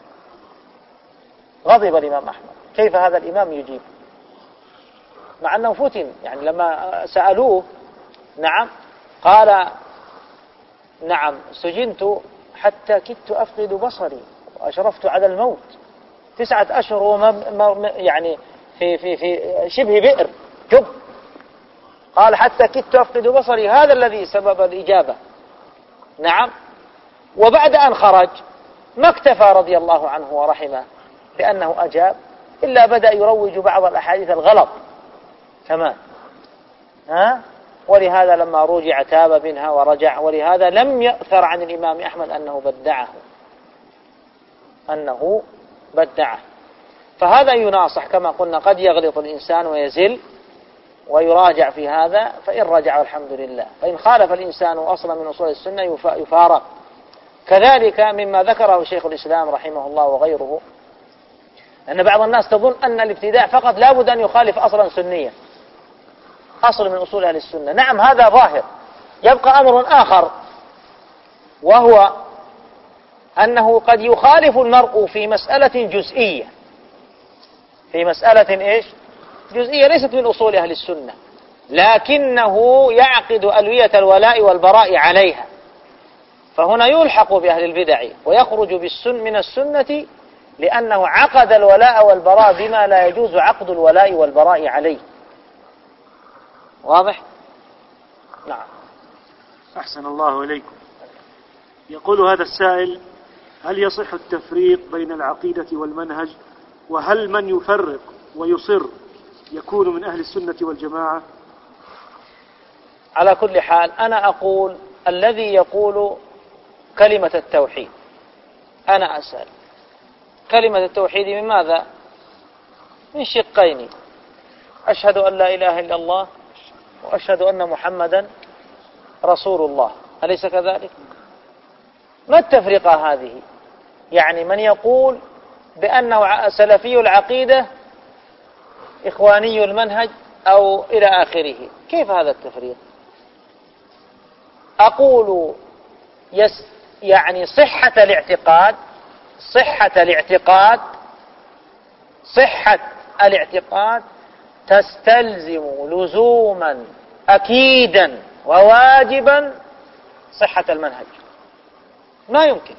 غضب الإمام أحمد، كيف هذا الإمام يجيب مع أنه فتن؟ يعني لما سألوه، نعم، قال نعم سجنت حتى كدت أفقد بصري وأشرفت على الموت 9 أشهر يعني في شبه بئر جب. قال حتى كدت أفقد بصري، هذا الذي سبب الإجابة، نعم. وبعد أن خرج ما اكتفى رضي الله عنه ورحمه لأنه أجاب، إلا بدأ يروج بعض الأحاديث الغلط كمان، ولهذا لما رجع تاب منها ورجع. ولهذا لم يأثر عن الإمام أحمد أنه بدعه. فهذا يناصح كما قلنا، قد يغلط الإنسان ويزل ويراجع في هذا، فإن رجع الحمد لله، فإن خالف الإنسان أصلا من أصول السنة يفارق. كذلك مما ذكره شيخ الإسلام رحمه الله وغيره، أن بعض الناس تظن أن الابتداع فقط لا بد أن يخالف أصلا سنيا، أصل من أصول أهل السنة. نعم، هذا ظاهر. يبقى أمر آخر، وهو أنه قد يخالف المرء في مسألة جزئية، جزئية ليست من أصول أهل السنة، لكنه يعقد ألوية الولاء والبراء عليها، فهنا يلحق بأهل البدع ويخرج من السنة، لأنه عقد الولاء والبراء بما لا يجوز عقد الولاء والبراء عليه. واضح؟ نعم. أحسن الله إليكم. يقول هذا السائل: هل يصح التفريق بين العقيدة والمنهج؟ وهل من يفرق ويصر يكون من أهل السنة والجماعة؟ على كل حال أنا أقول الذي يقول كلمة التوحيد، أنا أسأل كلمة التوحيد من ماذا؟ من شقين: أشهد أن لا إله إلا الله وأشهد أن محمدا رسول الله، أليس كذلك؟ ما التفرقة هذه؟ يعني من يقول بأنه سلفي العقيدة إخواني المنهج أو إلى آخره، كيف هذا التفريق؟ أقول يعني صحة الاعتقاد تستلزم لزوما أكيدا وواجبا صحة المنهج. ما يمكن.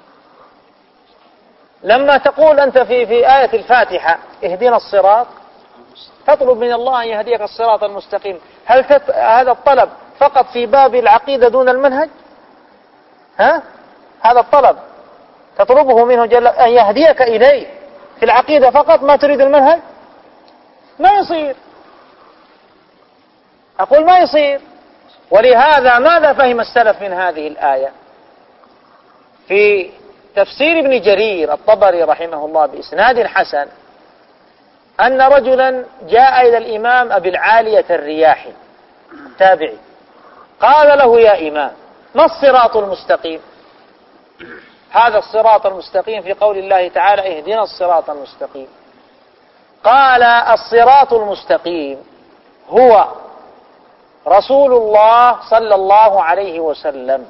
لما تقول أنت في آية الفاتحة اهدنا الصراط، تطلب من الله أن يهديك الصراط المستقيم، هل هذا الطلب فقط في باب العقيدة دون المنهج؟ هذا الطلب تطلبه منه جل أن يهديك إليه في العقيدة فقط، ما تريد المنهج؟ ما يصير. أقول ما يصير. ولهذا ماذا فهم السلف من هذه الآية؟ في تفسير ابن جرير الطبري رحمه الله بإسناد حسن أن رجلا جاء إلى الإمام أبي العالية الرياحي تابعي، قال له: يا إمام، ما الصراط المستقيم؟ هذا الصراط المستقيم في قول الله تعالى: اهدنا الصراط المستقيم. قال: الصراط المستقيم هو رسول الله صلى الله عليه وسلم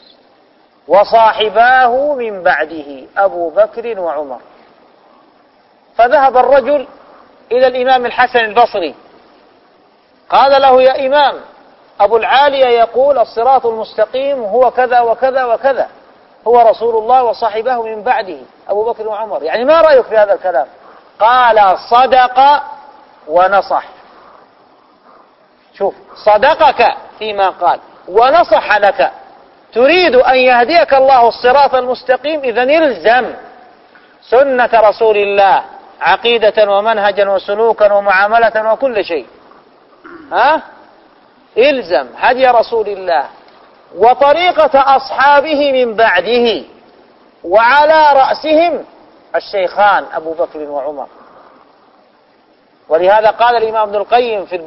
وصاحباه من بعده أبو بكر وعمر. فذهب الرجل إلى الإمام الحسن البصري قال له: يا إمام، أبو العالية يقول الصراط المستقيم هو كذا وكذا وكذا، هو رسول الله وصاحبه من بعده أبو بكر وعمر، يعني ما رأيك في هذا الكلام؟ قال: صدق ونصح. شوف، صدقك فيما قال ونصح لك. تريد أن يهديك الله الصراط المستقيم، إذن الزم سنة رسول الله عقيدة ومنهجا وسلوكا ومعاملة وكل شيء. الزم هدي رسول الله وطريقة أصحابه من بعده، وعلى رأسهم الشيخان أبو بكر وعمر. ولهذا قال الإمام ابن القيم في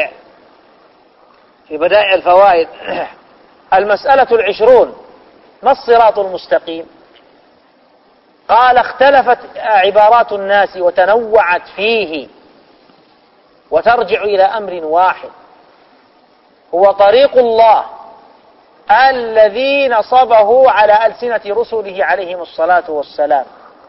بدائع الفوائد: المسألة 20، ما الصراط المستقيم؟ قال: اختلفت عبارات الناس وتنوعت فيه، وترجع إلى أمر واحد، هو طريق الله الذي نصبه على ألسنة رسله عليهم الصلاة والسلام،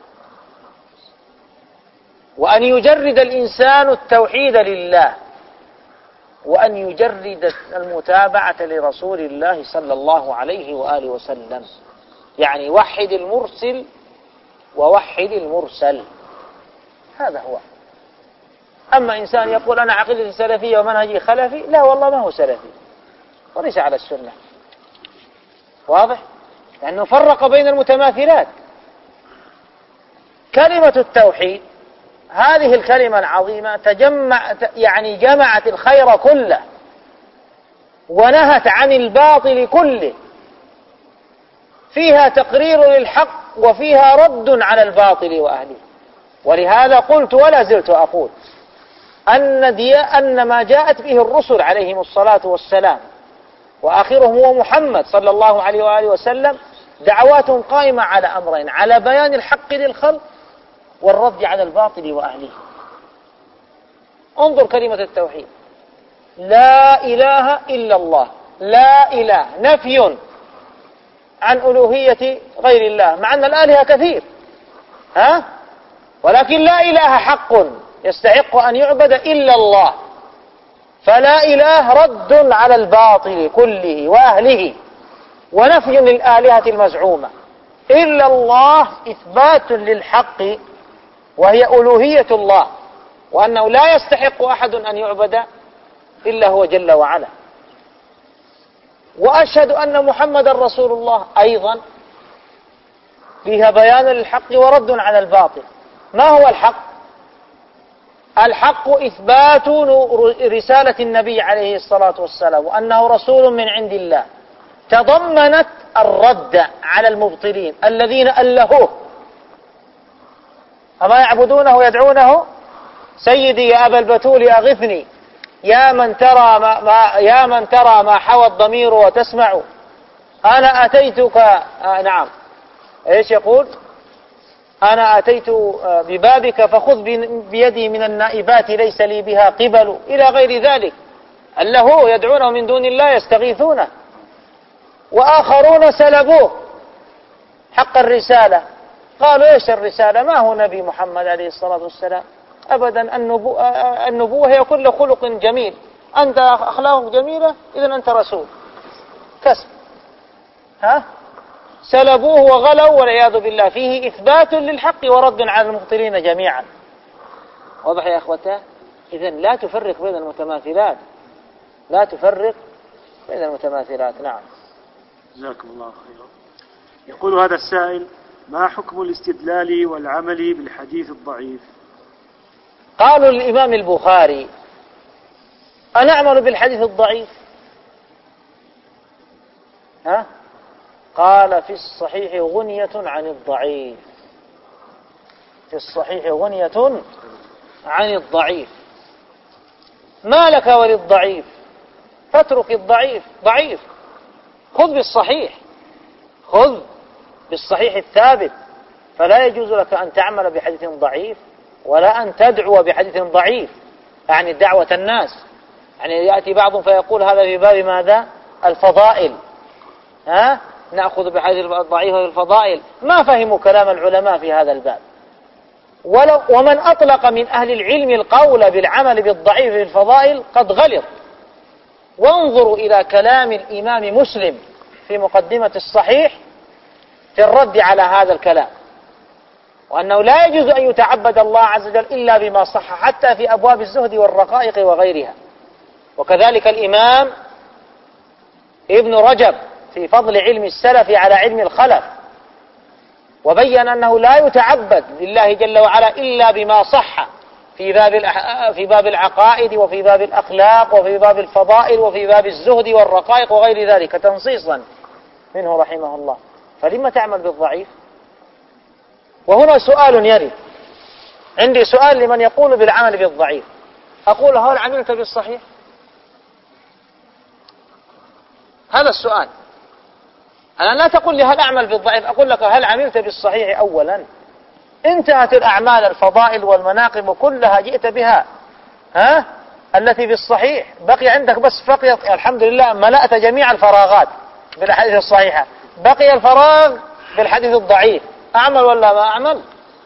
وأن يجرد الإنسان التوحيد لله، وأن يجرد المتابعة لرسول الله صلى الله عليه وآله وسلم، يعني وحد المرسل ووحد المرسل. هذا هو. أما إنسان يقول أنا عقيدتي سلفية ومنهجي خلفي، لا والله ما هو سلفي وليس على السنة. واضح؟ لأنه فرق بين المتماثلات. كلمة التوحيد هذه الكلمة العظيمة جمعت الخير كله ونهت عن الباطل كله، فيها تقرير للحق وفيها رد على الباطل وأهله. ولهذا قلت ولا زلت أقول أن ما جاءت به الرسل عليهم الصلاة والسلام وآخرهم هو محمد صلى الله عليه وآله وسلم دعوات قائمة على أمرين: على بيان الحق للخلق والرد على الباطل وأهله. انظر كلمة التوحيد: لا إله إلا الله، لا إله نفي عن ألوهية غير الله، مع أن الآلهة كثير ولكن لا إله حق يستحق أن يعبد إلا الله، فلا إله رد على الباطل كله وأهله ونفي للآلهة المزعومة. إلا الله إثبات للحق وهي ألوهية الله، وأنه لا يستحق أحد أن يعبد إلا هو جل وعلا. وأشهد أن محمد رسول الله أيضا فيها بيان للحق ورد على الباطل. ما هو الحق؟ الحق إثبات رسالة النبي عليه الصلاة والسلام وأنه رسول من عند الله، تضمنت الرد على المبطلين الذين ألهوه، أما يعبدونه ويدعونه سيدي يا أبا البتول أغثني، يا من ترى ما حوى الضمير وتسمع، أنا أتيتك نعم إيش يقول؟ أنا أتيت ببابك فخذ بيدي من النائبات ليس لي بها قبل، إلى غير ذلك. ألهوه يدعونه من دون الله يستغيثونه. وآخرون سلبوه حق الرسالة، قالوا إيش الرسالة؟ ما هو نبي محمد عليه الصلاة والسلام؟ أبدا. النبوة هي كل خلق جميل، أنت أخلاقك جميلة إذن أنت رسول، كسب. سلبوه وغلوا والعياذ بالله. فيه إثبات للحق ورد على المبطلين جميعا. واضح يا أخوته؟ إذن لا تفرق بين المتماثلات، لا تفرق بين المتماثلات. نعم. جزاكم الله خيرا. يقول هذا السائل: ما حكم الاستدلال والعمل بالحديث الضعيف؟ قالوا للإمام البخاري: أنعمل بالحديث الضعيف؟ قال: في الصحيح غنية عن الضعيف. في الصحيح غنية عن الضعيف. ما لك وللضعيف؟ فاترك الضعيف. ضعيف، خذ بالصحيح، خذ بالصحيح الثابت. فلا يجوز لك أن تعمل بحديث ضعيف ولا أن تدعو بحديث ضعيف، يعني دعوة الناس. يعني يأتي بعضهم فيقول هذا في باب ماذا؟ الفضائل. نأخذ بحديث الضعيف في الفضائل. ما فهموا كلام العلماء في هذا الباب. ومن أطلق من أهل العلم القول بالعمل بالضعيف في الفضائل قد غلط. وانظروا إلى كلام الإمام مسلم في مقدمة الصحيح في الرد على هذا الكلام، وأنه لا يجوز أن يتعبد الله عز وجل إلا بما صح، حتى في أبواب الزهد والرقائق وغيرها. وكذلك الإمام ابن رجب في فضل علم السلف على علم الخلف، وبين أنه لا يتعبد لله جل وعلا إلا بما صح في باب العقائد وفي باب الأخلاق وفي باب الفضائل وفي باب الزهد والرقائق وغير ذلك تنصيصا منه رحمه الله. فلما تعمل بالضعيف؟ وهنا سؤال يرد عندي، سؤال لمن يقول بالعمل بالضعيف. أقول: هل عملت بالصحيح؟ هذا السؤال. أنا لا تقول لي هل أعمل بالضعيف، أقول لك هل عملت بالصحيح أولا؟ انتهت الأعمال الفضائل والمناقب كلها جئت بها التي بالصحيح، بقي عندك بس الحمد لله ملأت جميع الفراغات بالحديث الصحيحة، بقي الفراغ بالحديث الضعيف. أعمل ولا ما أعمل؟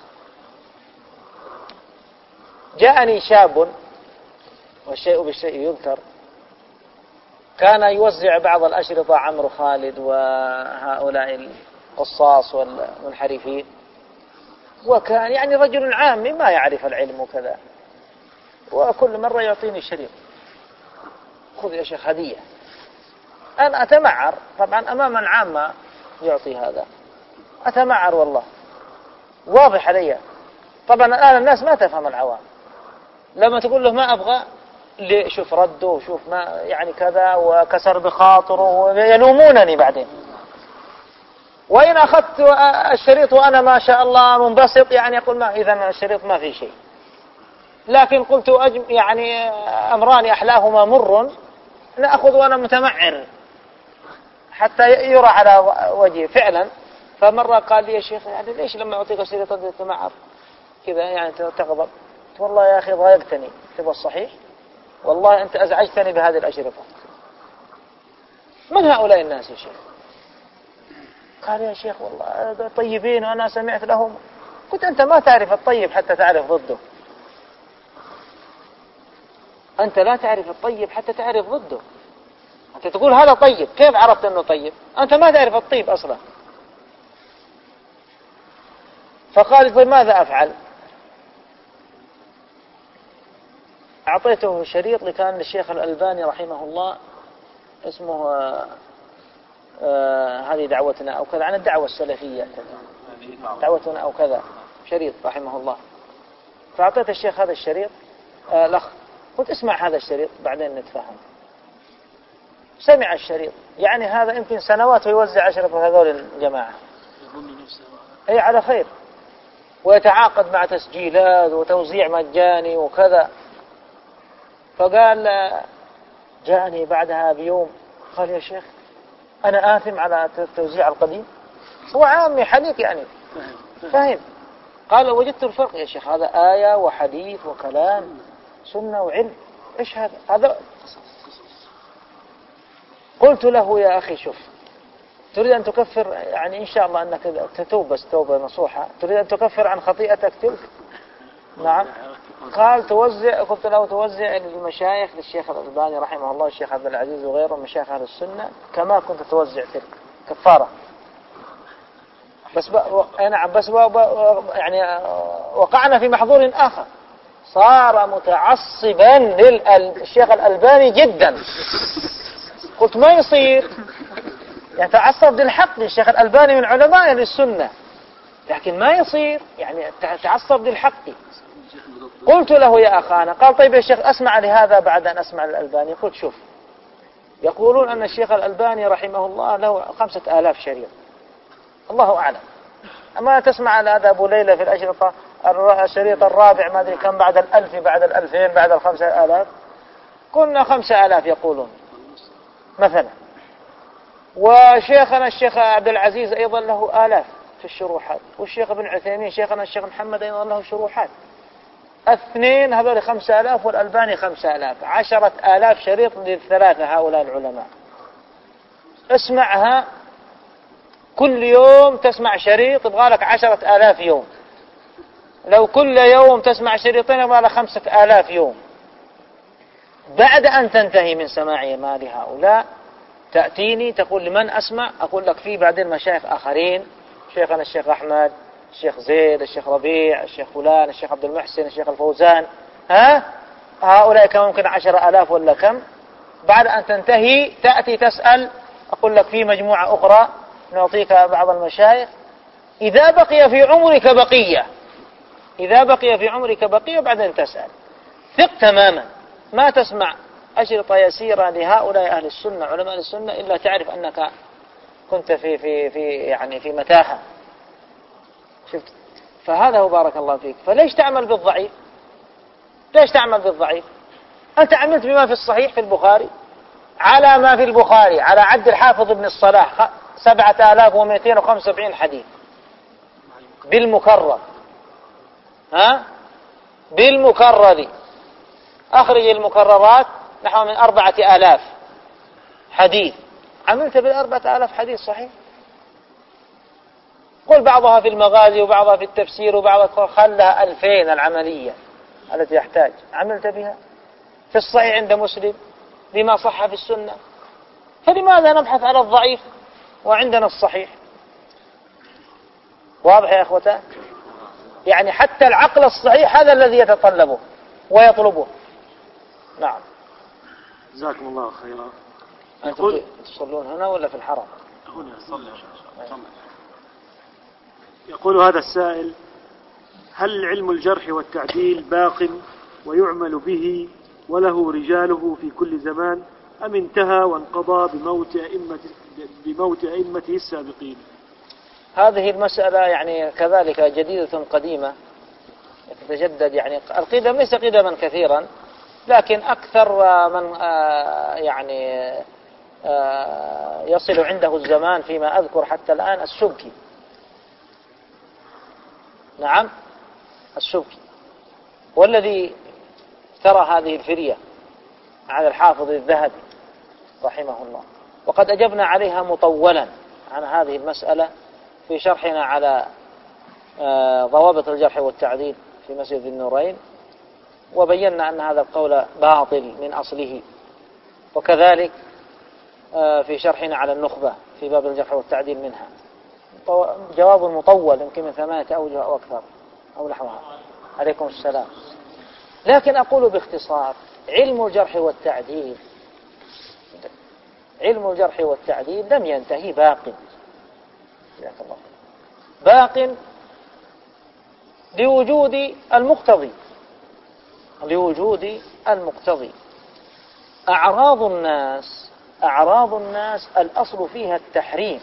جاءني شاب، والشيء بالشيء يذكر، كان يوزع بعض الأشرطة عمرو خالد وهؤلاء القصاص والمنحرفين، وكان يعني رجل عام ما يعرف العلم وكذا، وكل مرة يعطيني شريط: خذ يا شيخ هدية. أنا أتمعر طبعا أمام العامة يعطي هذا، أتمعر والله، واضح علي. طبعا الآن الناس ما تفهم العوام، لما تقول له ما أبغى، شوف رده وشوف ما يعني كذا وكسر بخاطره ويلومونني بعدين. وإن أخذت الشريط وأنا ما شاء الله منبسط يعني يقول ما إذن الشريط ما في شيء. لكن قلت يعني أمران أحلاهما مر، نأخذ وأنا متمعر حتى يرى على وجهي فعلا. فمرة قال لي: يا شيخ يعني ليش لما أعطيك الشريط تتمعر كذا يعني تغضب؟ قلت: والله يا أخي ضايقتني. تبغى الصحيح؟ والله أنت أزعجتني بهذه الأشرطة. من هؤلاء الناس يا شيخ؟ قال: يا شيخ والله طيبين وأنا سمعت لهم. قلت: أنت ما تعرف الطيب حتى تعرف ضده. أنت لا تعرف الطيب حتى تعرف ضده. أنت تقول هذا طيب، كيف عرفت أنه طيب؟ أنت ما تعرف الطيب أصلا. فقال: طيب ماذا أفعل؟ أعطيته شريط لكان للشيخ الألباني رحمه الله اسمه هذه دعوتنا أو كذا، عن الدعوة السلفية دعوتنا أو كذا، شريط رحمه الله. فأعطيت الشيخ هذا الشريط الأخ، قلت: اسمع هذا الشريط بعدين نتفهم. سمع الشريط، يعني هذا يمكن سنوات ويوزع أشرطة هذول الجماعة أي على خير، ويتعاقد مع تسجيلات وتوزيع مجاني وكذا. فقال جاءني بعدها بيوم قال: يا شيخ أنا آثم على التوزيع القديم. هو عامي حنيك يعني فاهم. قال: وجدت الفرق يا شيخ، هذا آية وحديث وكلام سنة وعلم، إيش هذا؟ قلت له: يا أخي شوف، تريد أن تكفر يعني إن شاء الله أنك تتوب بس توبة نصوحة، تريد أن تكفر عن خطيئتك تلك؟ نعم. قال توزع، قلت له توزع للمشايخ، للشيخ الألباني رحمه الله، الشيخ عبد العزيز وغيره مشايخ أهل السنة، كما كنت توزع تلك كفارة. نعم، بس يعني وقعنا في محظور آخر، صار متعصبا للشيخ الألباني جدا. قلت ما يصير، يعني تعصب للحق للشيخ الألباني من علماء السنة، لكن ما يصير يعني تعصب للحق. قلت له يا أخانا، قال طيب يا شيخ أسمع لهذا بعد أن أسمع الألباني. قلت شوف، يقولون أن الشيخ الألباني رحمه الله له 5000 شريط، الله أعلم. أما تسمع على هذا أبو ليلى في الأشرطة الشريط الرابع ما أدري كم، بعد 1000 بعد 2000 بعد 5000، كنا 5000 يقولون مثلا. وشيخنا الشيخ عبد العزيز أيضا له آلاف في الشروحات، والشيخ ابن عثيمين شيخنا الشيخ محمد أيضا له شروحات. اثنين هذول 5000 والألباني 5000، 10,000 شريط للثلاثة هؤلاء العلماء. اسمعها كل يوم، تسمع شريط يبغى لك 10,000 يوم. لو كل يوم تسمع شريطين يبغى لك 5,000 يوم. بعد أن تنتهي من سماع ما لهؤلاء تأتيني تقول لمن أسمع؟ أقول لك في بعدين مشايخ آخرين، شيخنا الشيخ أحمد، الشيخ زيد، الشيخ ربيع، الشيخ فلان، الشيخ عبد المحسن، الشيخ الفوزان، هؤلاء كم ممكن 10,000 ولا كم. بعد أن تنتهي تأتي تسأل، أقول لك في مجموعة أخرى نعطيك بعض المشايخ إذا بقي في عمرك بقية، إذا بقي في عمرك بقية بعدين تسأل. ثق تماما، ما تسمع أشرطة يسيرة لهؤلاء أهل السنة علماء السنة إلا تعرف أنك كنت في متاهة. شفت؟ فهذا هو بارك الله فيك. فليش تعمل بالضعيف؟ ليش تعمل بالضعيف؟ أنت عملت بما في الصحيح في البخاري، على ما في البخاري على عد الحافظ ابن الصلاح 7275 حديث بالمكرر، بالمكرر. أخرج المكررات نحو من 4000 حديث. عملت بال4000 حديث صحيح؟ قل بعضها في المغازي وبعضها في التفسير وبعضها خلها 2000 العملية التي يحتاج. عملت بها في الصحيح عند مسلم بما صح في السنة، فلماذا نبحث على الضعيف وعندنا الصحيح؟ واضح يا أخوتان؟ يعني حتى العقل الصحيح هذا الذي يتطلبه ويطلبه. نعم. جزاكم الله خيرا. أنتم تصلون هنا ولا في الحرم؟ هنا صلى. يقول هذا السائل: هل علم الجرح والتعديل باق ويعمل به وله رجاله في كل زمان، أم انتهى وانقضى بموت أئمته السابقين؟ هذه المسألة يعني كذلك جديدة قديمة تتجدد، يعني القدم ليس قدما كثيرا، لكن أكثر من يصل عنده الزمان فيما أذكر حتى الآن السبكي. نعم السبكي، والذي ترى هذه الفرية على الحافظ الذهبي رحمه الله. وقد أجبنا عليها مطولا عن هذه المسألة في شرحنا على ضوابط الجرح والتعديل في مسجد النورين، وبينا أن هذا القول باطل من أصله. وكذلك في شرحنا على النخبة في باب الجرح والتعديل منها جواب مطول يمكن من 8 أوجه أو أكثر أو نحوها. عليكم السلام. لكن أقول باختصار: علم الجرح والتعديل، علم الجرح والتعديل لم ينتهي، باق لوجود المقتضي. أعراض الناس الأصل فيها التحريم.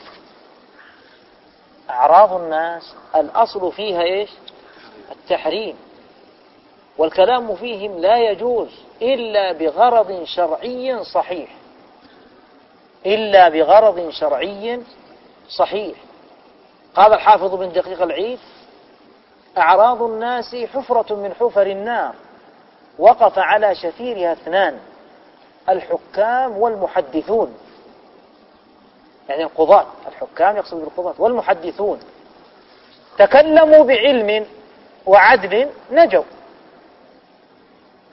أعراض الناس الأصل فيها إيش؟ التحريم. والكلام فيهم لا يجوز إلا بغرض شرعي صحيح، إلا بغرض شرعي صحيح. قال الحافظ بن دقيق العيد: أعراض الناس حفرة من حفر النار، وقف على شفيرها 2: الحكام والمحدثون. يعني القضاة، الحكام يقصد بالقضاة، والمحدثون تكلموا بعلم وعدل نجوا،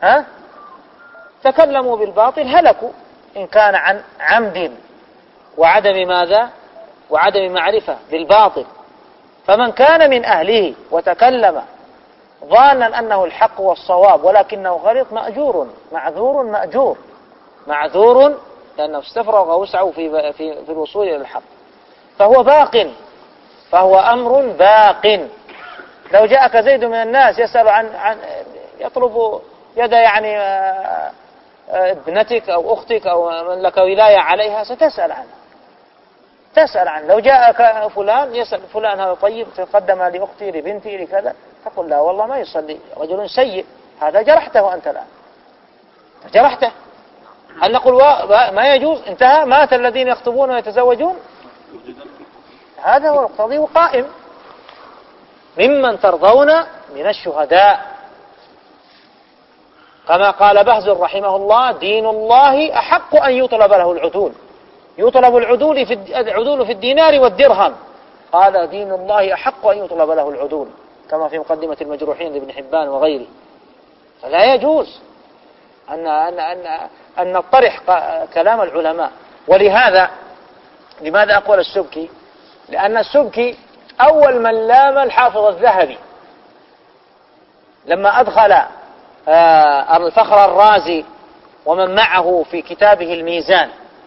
تكلموا بالباطل هلكوا، إن كان عن عمد وعدم ماذا؟ وعدم معرفة بالباطل. فمن كان من أهله وتكلم ظانا أنه الحق والصواب ولكنه غلط مأجور، معذور مأجور، معذور لأنه استفرغ وسعه في الوصول إلى الحق، فهو باق، فهو أمر باق. لو جاءك زيد من الناس يسأل عن يطلب يد يعني ابنتك أو أختك أو من لك ولاية عليها، ستسأل عنه، تسأل عنه. لو جاءك فلان يسأل فلان هذا طيب تقدم لأختي لبنتي لكذا، تقول لا والله ما يصلي، رجل سيء، هذا جرحته أنت الآن، جرحته. هل نقول ما يجوز انتهى مات الذين يخطبون ويتزوجون؟ هذا هو القضية قائم. ممن ترضون من الشهداء، كما قال بهز رحمه الله: دين الله أحق أن يطلب له العدول، يطلب العدول في الدينار والدرهم. قال: دين الله أحق أن يطلب له العدول، كما في مقدمة المجروحين لابن حبان وغيره. فلا يجوز أن نطرح كلام العلماء. ولهذا لماذا أقول السبكي؟ لأن السبكي أول من لام الحافظ الذهبي لما أدخل الفخر الرازي ومن معه في كتابه الميزان،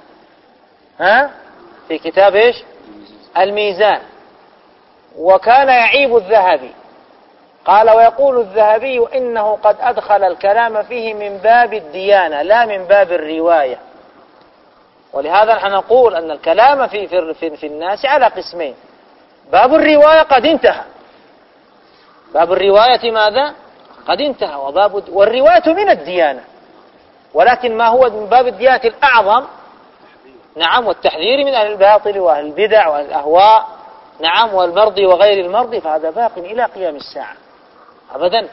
في كتاب إيش؟ الميزان، وكان يعيب الذهبي. قال: ويقول الذهبي إنه قد أدخل الكلام فيه من باب الديانة لا من باب الرواية. ولهذا نحن نقول أن الكلام في الناس على قسمين: باب الرواية قد انتهى، باب الرواية ماذا؟ قد انتهى، والرواية من الديانة، ولكن ما هو من باب الديانة الأعظم، نعم، والتحذير من أهل الباطل وأهل البدع وأهل الأهواء، نعم، والمرضي وغير المرضي، فهذا باق إلى قيام الساعة أبدا.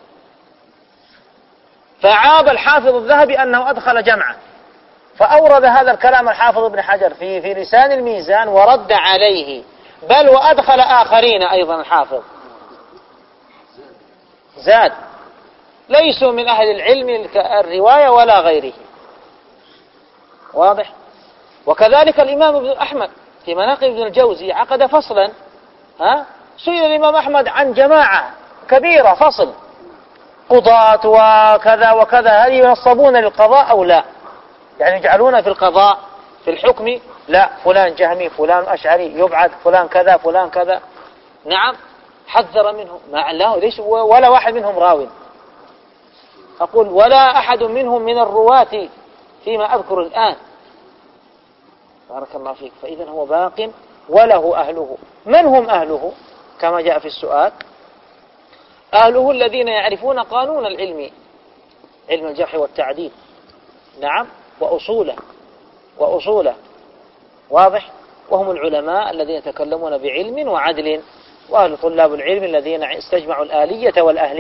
فعاب الحافظ الذهبي أنه أدخل جمعا، فأورد هذا الكلام الحافظ ابن حجر في لسان الميزان ورد عليه، بل وأدخل آخرين أيضا الحافظ زاد ليسوا من أهل العلم الرواية ولا غيره، واضح. وكذلك الإمام ابن أحمد في مناقب ابن الجوزي عقد فصلا، سئل الإمام أحمد عن جماعة كبيرة، فصل قضاة وكذا وكذا، هل ينصبون للقضاء أو لا؟ يعني يجعلون في القضاء في الحكم لا، فلان جهمي، فلان أشعري يبعد، فلان كذا، فلان كذا. نعم، حذر منهم، لا ليش ولا واحد منهم راو، أقول ولا أحد منهم من الرواة فيما أذكر الآن. بارك الله فيك. فإذا هو باق وله أهله. من هم أهله؟ كما جاء في السؤال: أهله الذين يعرفون قانون العلم، علم الجرح والتعديل، نعم، وأصوله، واضح. وهم العلماء الذين يتكلمون بعلم وعدل، وأهل طلاب العلم الذين استجمعوا الآلية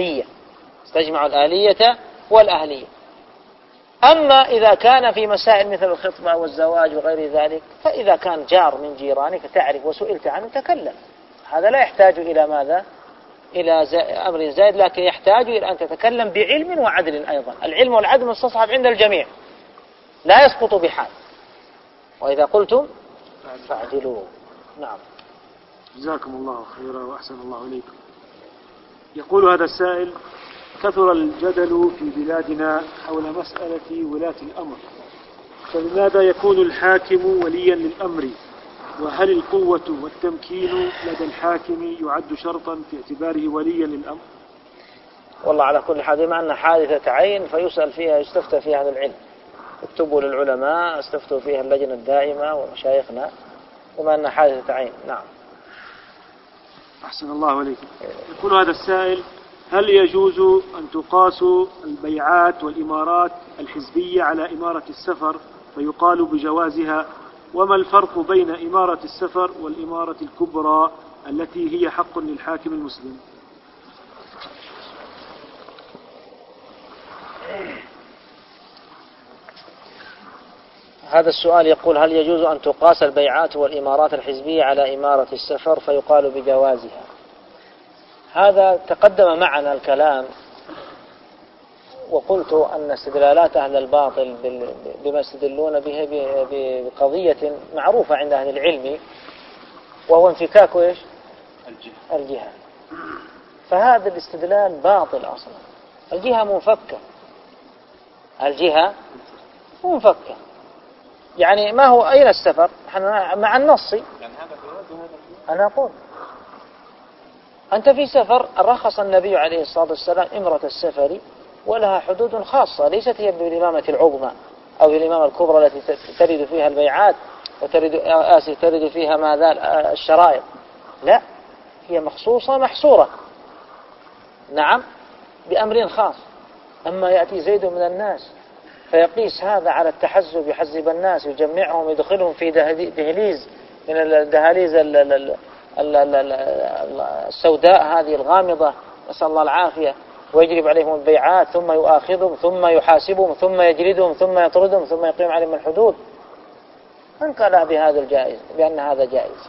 والأهلية. أما إذا كان في مسائل مثل الخطبة والزواج وغير ذلك، فإذا كان جار من جيرانك تعرف وسئلت عنه تكلم، هذا لا يحتاج إلى ماذا؟ إلى أمر زائد، لكن يحتاج إلى أن تتكلم بعلم وعدل أيضا. العلم والعدل مستصحب عند الجميع، لا يسقط بحال. وإذا قلتم فاعدلوا. نعم. جزاكم الله خيرا وأحسن الله إليكم. يقول هذا السائل: كثر الجدل في بلادنا حول مسألة ولاة الأمر، فلماذا يكون الحاكم وليا للأمر؟ وهل القوة والتمكين لدى الحاكم يعد شرطا في اعتباره وليا للأمر؟ والله على كل حال، بما أن حادثة عين فيسأل فيها، يستفتى فيها أهل العلم، اكتبوا للعلماء، استفتوا فيها اللجنة الدائمة ومشايخنا، بما أن حادثة عين. نعم. أحسن الله إليكم. يقول هذا السائل: هل يجوز أن تقاس البيعات والإمارات الحزبية على إمارة السفر فيقال بجوازها؟ وما الفرق بين إمارة السفر والإمارة الكبرى التي هي حق للحاكم المسلم؟ هذا السؤال يقول: هل يجوز أن تقاس البيعات والإمارات الحزبية على إمارة السفر فيقال بجوازها؟ هذا تقدم معنا الكلام، وقلت أن استدلالات أهل الباطل بما يستدلون به بقضية معروفة عند أهل العلم، وهو انفكاك إيش؟ الجهة. فهذا الاستدلال باطل أصلا. الجهة منفكة، الجهة منفكة. يعني ما هو أين السفر؟ مع النص. أنا أقول أنت في سفر، رخص النبي عليه الصلاة والسلام إمرة السفر ولها حدود خاصة، ليست هي بالإمامة العظمى أو الإمامة الكبرى التي ترد فيها البيعات وترد فيها ماذا الشرائط. لا، هي مخصوصة محصورة، نعم، بأمر خاص. أما يأتي زيد من الناس فيقيس هذا على التحزب، يحزب الناس، يجمعهم، يدخلهم في دهليز من الدهاليز السوداء هذه الغامضة، نسأل الله العافية، ويجرب عليهم البيعات، ثم يؤاخذهم، ثم يحاسبهم، ثم يجلدهم، ثم يطردهم، ثم يقيم عليهم الحدود. من قال بهذا الجائز، بأن هذا جائز؟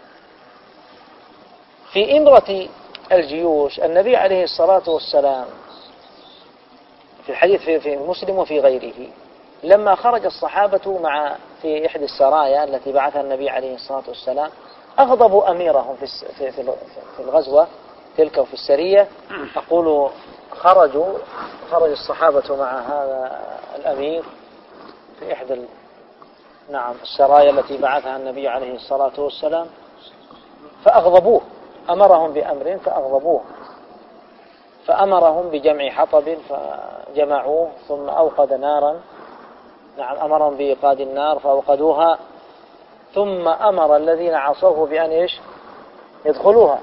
في إمرة الجيوش النبي عليه الصلاة والسلام في الحديث في مسلم وفي غيره، لما خرج الصحابة في إحدى السرايا التي بعثها النبي عليه الصلاة والسلام، أغضبوا أميرهم في الغزوة تلك وفي السرية. أقول خرج الصحابة مع هذا الأمير في إحدى السرايا التي بعثها النبي عليه الصلاة والسلام، فأغضبوه، أمرهم بأمر فأغضبوه، فأمرهم بجمع حطب فجمعوه، ثم أوقد نارا، أمرهم بإيقاد النار فأوقدوها، ثم أمر الذين عصوه بأن يدخلوها،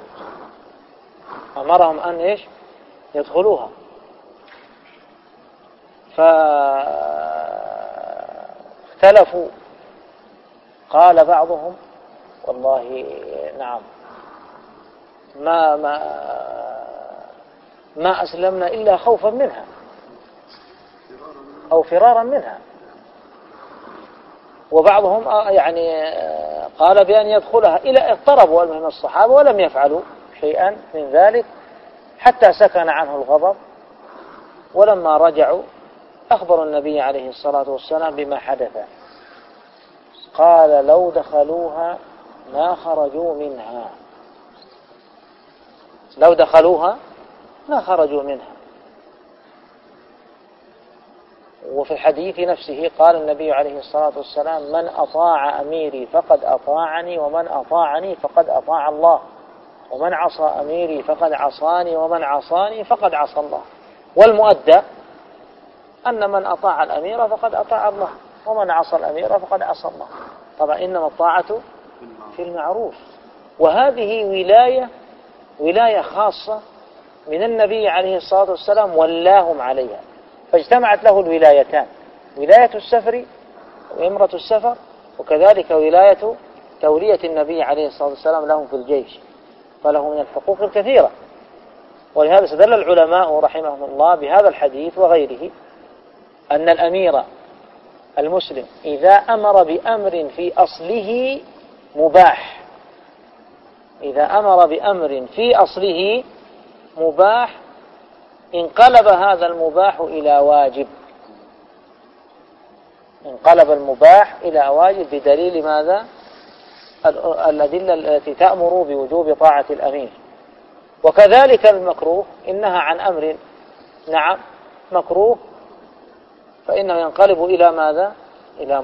أمرهم أن يدخلوها. فاختلفوا، قال بعضهم والله ما أسلمنا إلا خوفا منها أو فرارا منها، وبعضهم قال بأن يدخلها، إلى اضطربوا من الصحابة ولم يفعلوا شيئا من ذلك حتى سكن عنه الغضب. ولما رجعوا أخبروا النبي عليه الصلاة والسلام بما حدث، قال لو دخلوها ما خرجوا منها، لو دخلوها ما خرجوا منها. وفي الحديث نفسه قال النبي عليه الصلاة والسلام: من أطاع أميري فقد أطاعني، ومن أطاعني فقد أطاع الله، ومن عصى أميري فقد عصاني، ومن عصاني فقد عصى الله. والمؤدى أن من أطاع الأمير فقد أطاع الله، ومن عصى الأمير فقد عصى الله. طبعا إنما الطاعة في المعروف. وهذه ولاية خاصة من النبي عليه الصلاة والسلام ولاهم عليها، فاجتمعت له الولايتان: ولاية السفر وإمرة السفر، وكذلك ولاية تولية النبي عليه الصلاة والسلام لهم في الجيش، فله من الحقوق الكثيرة. ولهذا استدل العلماء رحمهم الله بهذا الحديث وغيره أن الأمير المسلم إذا أمر بأمر في أصله مباح، إذا أمر بأمر في أصله مباح انقلب هذا المباح إلى واجب، انقلب المباح إلى واجب بدليل ماذا؟ الأدلة التي تأمر بوجوب طاعة الأمير. وكذلك المكروه إنها عن أمر مكروه، فإنه ينقلب إلى ماذا؟ إلى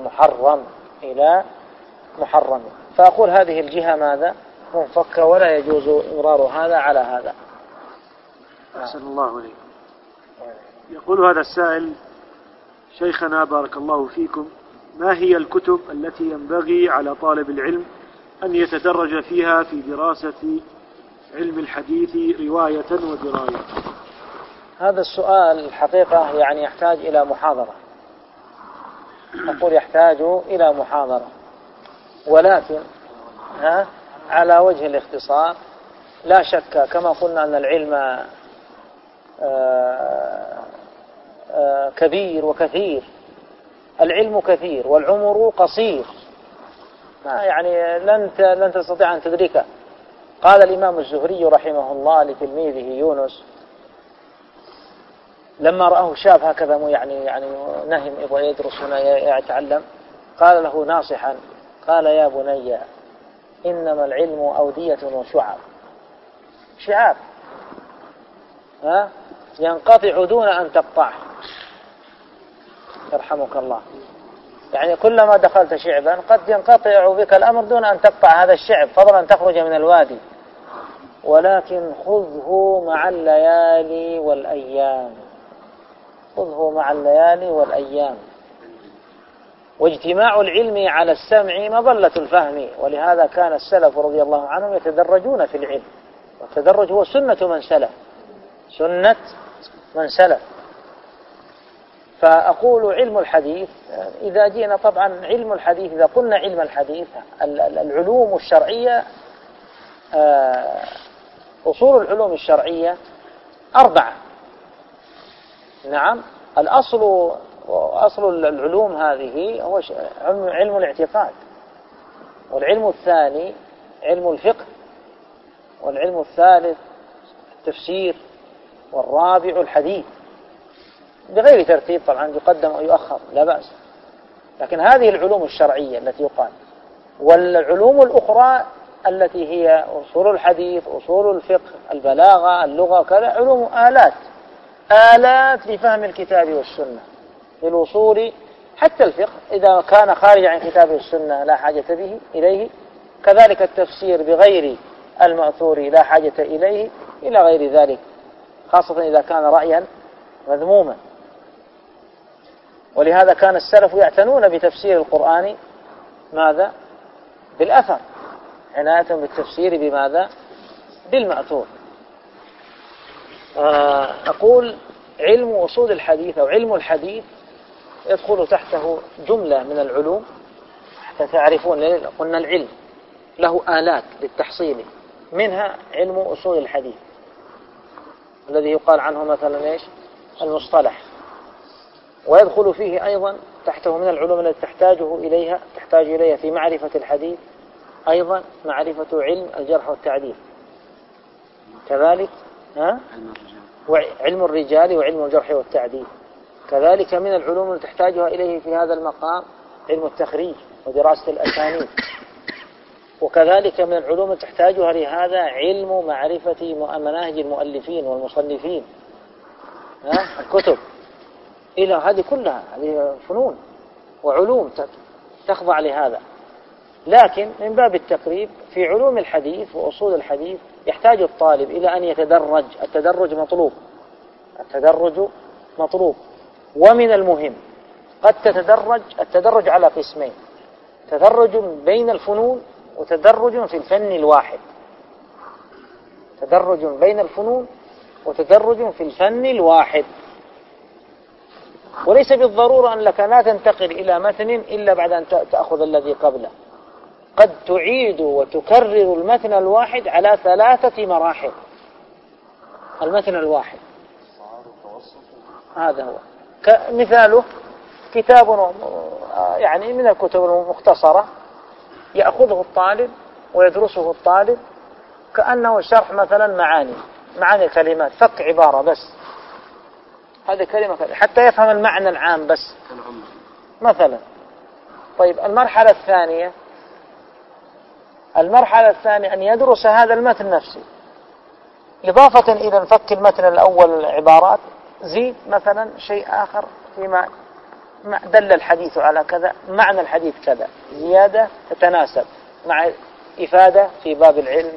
محرم. فأقول هذه الجهة ماذا؟ منفكة، ولا يجوز إمرار هذا على هذا. أحسن الله عليكم. يقول هذا السائل: شيخنا بارك الله فيكم، ما هي الكتب التي ينبغي على طالب العلم أن يتدرج فيها في دراسة علم الحديث رواية ودراية؟ هذا السؤال الحقيقة يحتاج إلى محاضرة، أقول يحتاج إلى محاضرة، ولكن على وجه الاختصار لا شك كما قلنا أن العلم كبير وكثير، العلم كثير والعمر قصير، لن تستطيع أن تدركه. قال الإمام الزهري رحمه الله لتلميذه يونس: لما رآه شاب هكذا يعني نهم يبغى يدرس هنا يتعلم، قال له ناصحا، قال يا بني إنما العلم أودية وشعب، شعاب ينقطع دون أن تقطعه، يرحمك الله. يعني كلما دخلت شعبا قد ينقطع بك الأمر دون أن تقطع هذا الشعب، فضلا أن تخرج من الوادي، ولكن خذه مع الليالي والأيام، خذه مع الليالي والأيام. واجتماع العلم على السمع مظلة الفهم، ولهذا كان السلف رضي الله عنهم يتدرجون في العلم، والتدرج هو سنة من سلف، سنة من سلف. فأقول علم الحديث، إذا جينا طبعا علم الحديث، إذا قلنا علم الحديث، العلوم الشرعية، أصول العلوم الشرعية 4. نعم، أصل العلوم هذه هو علم الاعتقاد، والعلم الثاني علم الفقه، والعلم الثالث التفسير، والرابع الحديث، بغير ترتيب طبعا، يقدم أو يؤخر لا بأس. لكن هذه العلوم الشرعية التي يقال، والعلوم الأخرى التي هي أصول الحديث، أصول الفقه، البلاغة، اللغة، كذا علوم آلات لفهم الكتاب والسنة، للوصول حتى الفقه إذا كان خارج عن كتاب والسنة لا حاجة به إليه، كذلك التفسير بغير المأثور لا حاجة إليه، إلى غير ذلك، خاصة إذا كان رأيا مذموما. ولهذا كان السلف يعتنون بتفسير القرآن ماذا؟ بالأثر، عناية بالتفسير بماذا؟ بالمأثور. أقول علم أصول الحديث أو علم الحديث يدخل تحته جملة من العلوم، حتى تعرفون. قلنا العلم له آلات للتحصيل، منها علم أصول الحديث الذي يقال عنه مثلا إيش؟ المصطلح. ويدخل فيه أيضا تحته من العلوم التي تحتاج إليها في معرفة الحديث أيضا معرفة علم الجرح والتعديل، كذلك علم الرجال وعلم الجرح والتعديل. كذلك من العلوم التي تحتاجها إليه في هذا المقام علم التخريج ودراسة الأسانيد. وكذلك من العلوم التي تحتاجها لهذا علم معرفة مناهج المؤلفين والمصنفين، الكتب، إلى هذه كلها هذه فنون وعلوم تخضع لهذا. لكن من باب التقريب في علوم الحديث وأصول الحديث يحتاج الطالب إلى أن يتدرج. التدرج مطلوب. ومن المهم قد التدرج على قسمين: تدرج بين الفنون وتدرج في الفن الواحد. تدرج بين الفنون وتدرج في الفن الواحد. وليس بالضرورة أن لك لا تنتقل إلى متن إلا بعد أن تأخذ الذي قبله، قد تعيد وتكرر المتن الواحد على 3 مراحل. المتن الواحد هذا هو مثاله كتاب يعني من الكتب المختصرة يأخذه الطالب ويدرسه الطالب كأنه شرح مثلا معاني كلمات، فك عبارة بس، هذه كلمة حتى يفهم المعنى العام بس مثلا. طيب المرحلة الثانية أن يدرس هذا المتن نفسه، إضافة إلى فك المتن الأول العبارات، زيد مثلا شيء آخر فيما دل الحديث على كذا، معنى الحديث كذا، زيادة تتناسب مع إفادة في باب العلم،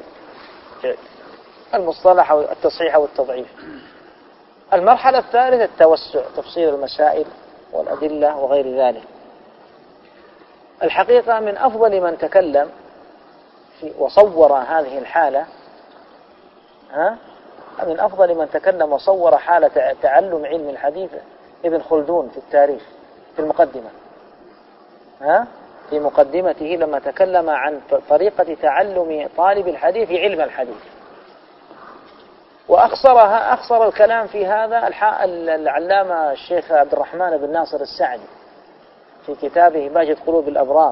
المصطلح أو التصحيح أو التضعيف. المرحلة الثالثة التوسع، تفصيل المسائل والأدلة وغير ذلك. الحقيقة من أفضل من تكلم وصور هذه الحالة، من أفضل من تكلم وصور حالة تعلم علم الحديث ابن خلدون في التاريخ، في المقدمة، في مقدمته لما تكلم عن طريقة تعلم طالب الحديث علم الحديث، وأخصر الكلام في هذا العلامة الشيخ عبد الرحمن بن ناصر السعدي في كتابه بهجة قلوب الأبرار،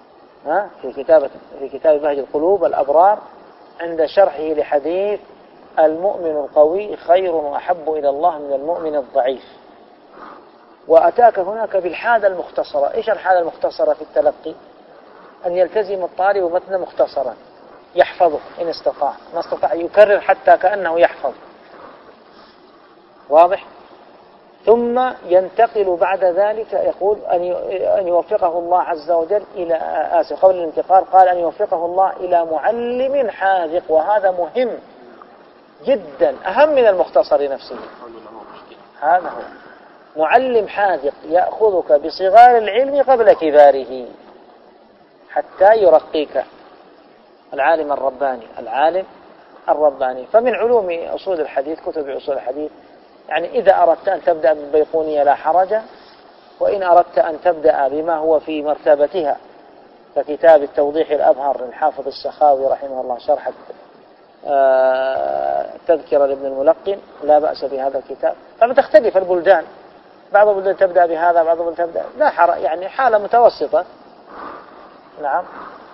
في كتاب بهجة قلوب الأبرار عند شرحه لحديث المؤمن القوي خير وأحب إلى الله من المؤمن الضعيف. وأتاك هناك بالحالة المختصرة. إيش الحالة المختصرة في التلقي؟ أن يلتزم الطالب متن مختصرا يحفظه إن استطاع، ما استطاع يكرر حتى كأنه يحفظ. واضح؟ ثم ينتقل بعد ذلك، يقول أن يوفقه الله عز وجل إلى قبل الانتقال قال أن يوفقه الله إلى معلم حاذق، وهذا مهم جدا، أهم من المختصر نفسه. هذا هو معلم حاذق يأخذك بصغار العلم قبل كباره حتى يرقيك. العالم الرباني، العالم الرباني. فمن علوم أصول الحديث، كتب أصول الحديث، يعني إذا أردت أن تبدأ بالبيقونية لا حرج، وإن أردت أن تبدأ بما هو في مرتبتها ككتاب التوضيح الأبهر للحافظ السخاوي رحمه الله شرح تذكرة لابن الملقن، لا بأس بهذا الكتاب. طبعا تختلف البلدان، بعض البلدان تبدأ بهذا، بعض البلدان تبدأ لا حرج، يعني حالة متوسطة. نعم.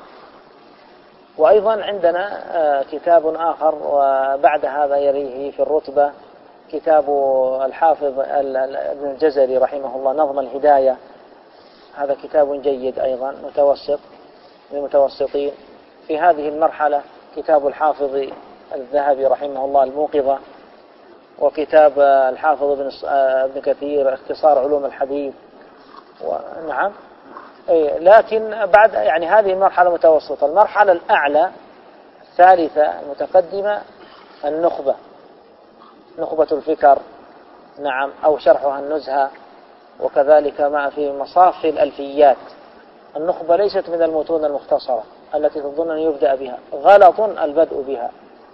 وأيضا عندنا كتاب آخر وبعد هذا يليه في الرتبة كتاب الحافظ ابن الجزري رحمه الله نظم الهداية. هذا كتاب جيد أيضا متوسط للمتوسطين. في هذه المرحلة كتاب الحافظ الذهبي رحمه الله الموقظة، وكتاب الحافظ ابن كثير اختصار علوم الحديث. ونعم، لكن بعد يعني هذه المرحلة متوسطة. المرحلة الأعلى الثالثة المتقدمة النخبة، نخبة الفكر، نعم، أو شرحها النزهة، وكذلك ما في مصاف الألفيات. النخبة ليست من المتون المختصرة التي تظن أن يبدأ بها، غلط البدء بها.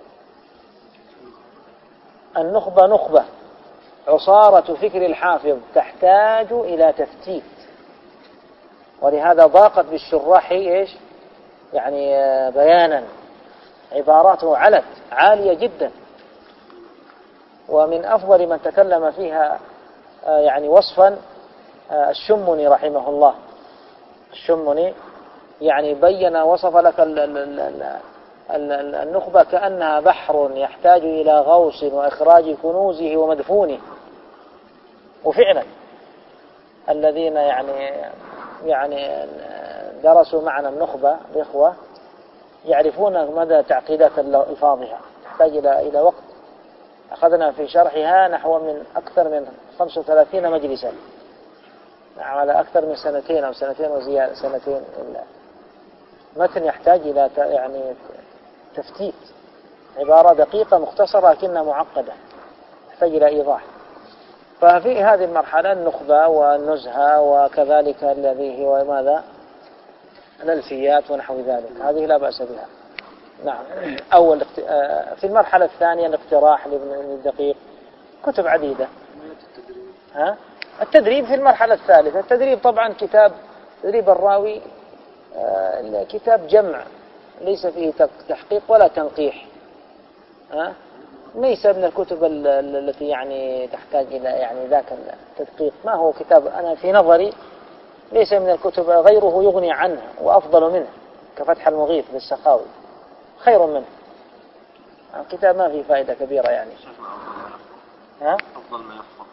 النخبة نخبة عصارة فكر الحافظ تحتاج إلى تفتيت، ولهذا ضاقت بالشراح إيش يعني بيانا، عباراته علت عالية جدا. ومن أفضل من تكلم فيها يعني وصفا الشمني رحمه الله. الشمني يعني بين وصف لك النخبة كأنها بحر يحتاج إلى غوص وإخراج كنوزه ومدفونه. وفعلا الذين يعني درسوا معنا النخبة الإخوة يعرفون مدى تعقيدات ألفاظها، تحتاج إلى وقت. أخذنا في شرحها نحو من أكثر من 35 مجلسا، على أكثر من سنتين أو سنتين وزيادة، سنتين إلا. متن يحتاج إلى يعني تفتيت، عبارة دقيقة مختصرة لكنها معقدة، تحتاج إلى إيضاح. ففي هذه المرحلة النخبة والنزهة، وكذلك الذي هو ماذا الألفيات ونحو ذلك، هذه لا بأس بها. نعم. في المرحلة الثانية الاقتراح لابن الدقيق، كتب عديدة. التدريب في المرحلة الثالثة. التدريب طبعا كتاب تدريب الراوي كتاب جمع، ليس فيه تحقيق ولا تنقيح. ليس من الكتب التي يعني تحتاج إلى يعني ذاك التدقيق. ما هو كتاب، أنا في نظري ليس من الكتب، غيره يغني عنه وأفضل منه، كفتح المغيث للسخاوي خير منه. كتاب ما فيه فائدة كبيرة يعني. أفضل ما يحفظ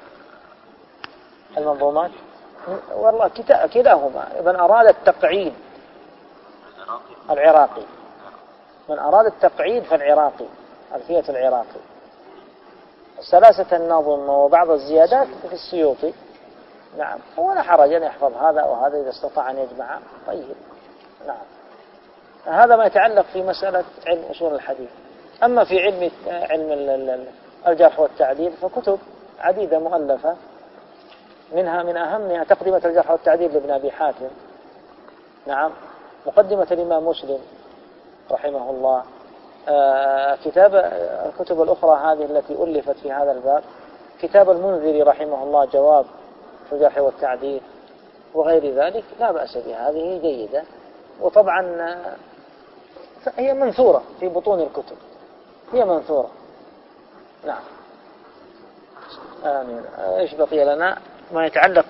المنظومات والله كلاهما. من أراد التقعيد العراقي، من أراد التقعيد فالعراقي، ألفية العراقي، سلاسة النظم وبعض الزيادات في السيوطي. نعم، ولا حرج أن يحفظ هذا وهذا إذا استطاع أن يجمع. طيب. نعم، هذا ما يتعلق في مسألة علم أصول الحديث. أما في علم الجرح والتعديل فكتب عديدة مؤلفة، منها من أهمها تقدمة الجرح والتعديل لابن أبي حاتم. نعم. مقدمة الإمام مسلم رحمه الله. كتاب الكتب الأخرى هذه التي ألفت في هذا الباب، كتاب المنذري رحمه الله جواب في الجرح والتعديل وغير ذلك، لا بأس بها، هذه جيدة. وطبعا هي منثورة في بطون الكتب، هي منثورة. نعم. آمين. إيش بقي لنا؟ ما يتعلق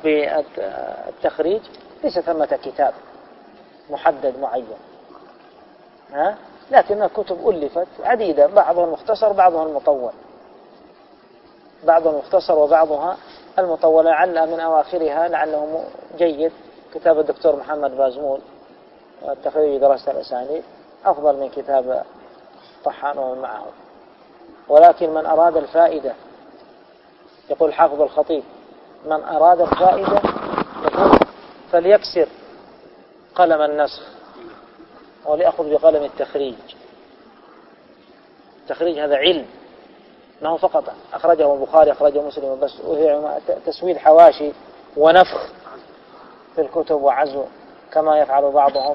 بالتخريج ليس ثمة كتاب محدد معين. لكن الكتب ألفت عديدة، بعضها المختصر بعضها المطول، بعضها المختصر وبعضها المطول. لعل من أواخرها لعله جيد كتاب الدكتور محمد بازمول التخريج دراسة الأسانيد، أفضل من كتاب طحان ومن معه. ولكن من أراد الفائدة، يقول حافظ الخطيب، من أراد الفائدة يقول فليكسر قلم النسخ وليأخذ بقلم التخريج. التخريج هذا علم، ما هو فقط أخرجه البخاري أخرجه مسلم بس، وهي تسويد حواشي ونفخ في الكتب وعزو كما يفعل بعضهم،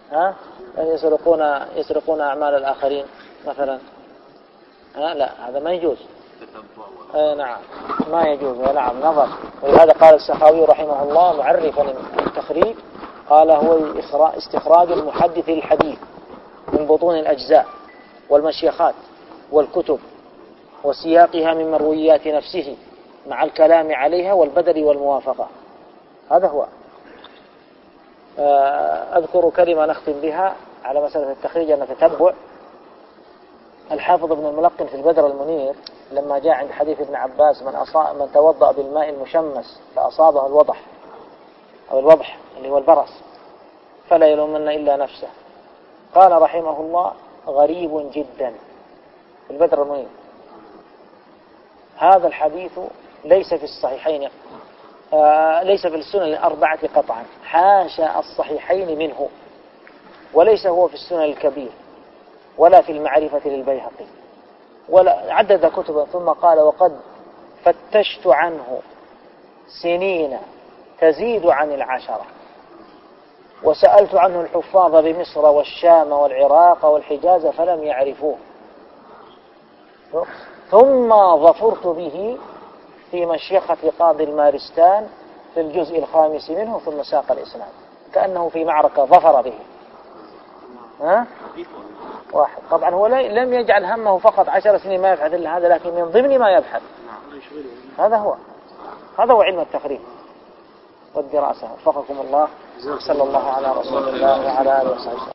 يسرقون أعمال الآخرين مثلا. لا، هذا ما يجوز. نعم ما يجوز، نعم نظر. ولهذا قال السخاوي رحمه الله معرفا التخريج، قال هو استخراج المحدث للحديث من بطون الأجزاء والمشيخات والكتب وسياقها من مرويات نفسه مع الكلام عليها والبدل والموافقة. هذا هو. أذكر كلمة نختم بها على مسألة التخريج، أن تتبع الحافظ ابن الملقن في البدر المنير لما جاء عند حديث ابن عباس من توضأ بالماء المشمس فأصابه الوضح أو الوضح اللي هو البرص فلا يلومن إلا نفسه، قال رحمه الله غريب جدا في البدر المنير، هذا الحديث ليس في الصحيحين، ليس في السنن الأربعة قطعا، حاشا الصحيحين منه، وليس هو في السنن الكبير ولا في المعرفة للبيهقي، ولا عدد كتبا. ثم قال وقد فتشت عنه سنين تزيد عن 10، وسألت عنه الحفاظ بمصر والشام والعراق والحجاز فلم يعرفوه، ثم ظفرت به في مشيخة قاضي المارستان في الجزء 5 منه، ثم ساق الإسناد كأنه في معركة ظفر به. واحد طبعا هو لم يجعل همه فقط 10 سنين ما يبحث إلا هذا، لكن من ضمن ما يبحث هذا هو علم التخريج والدراسة. وفقكم الله، صلى الله على رسول الله وعلى آله وصحبه.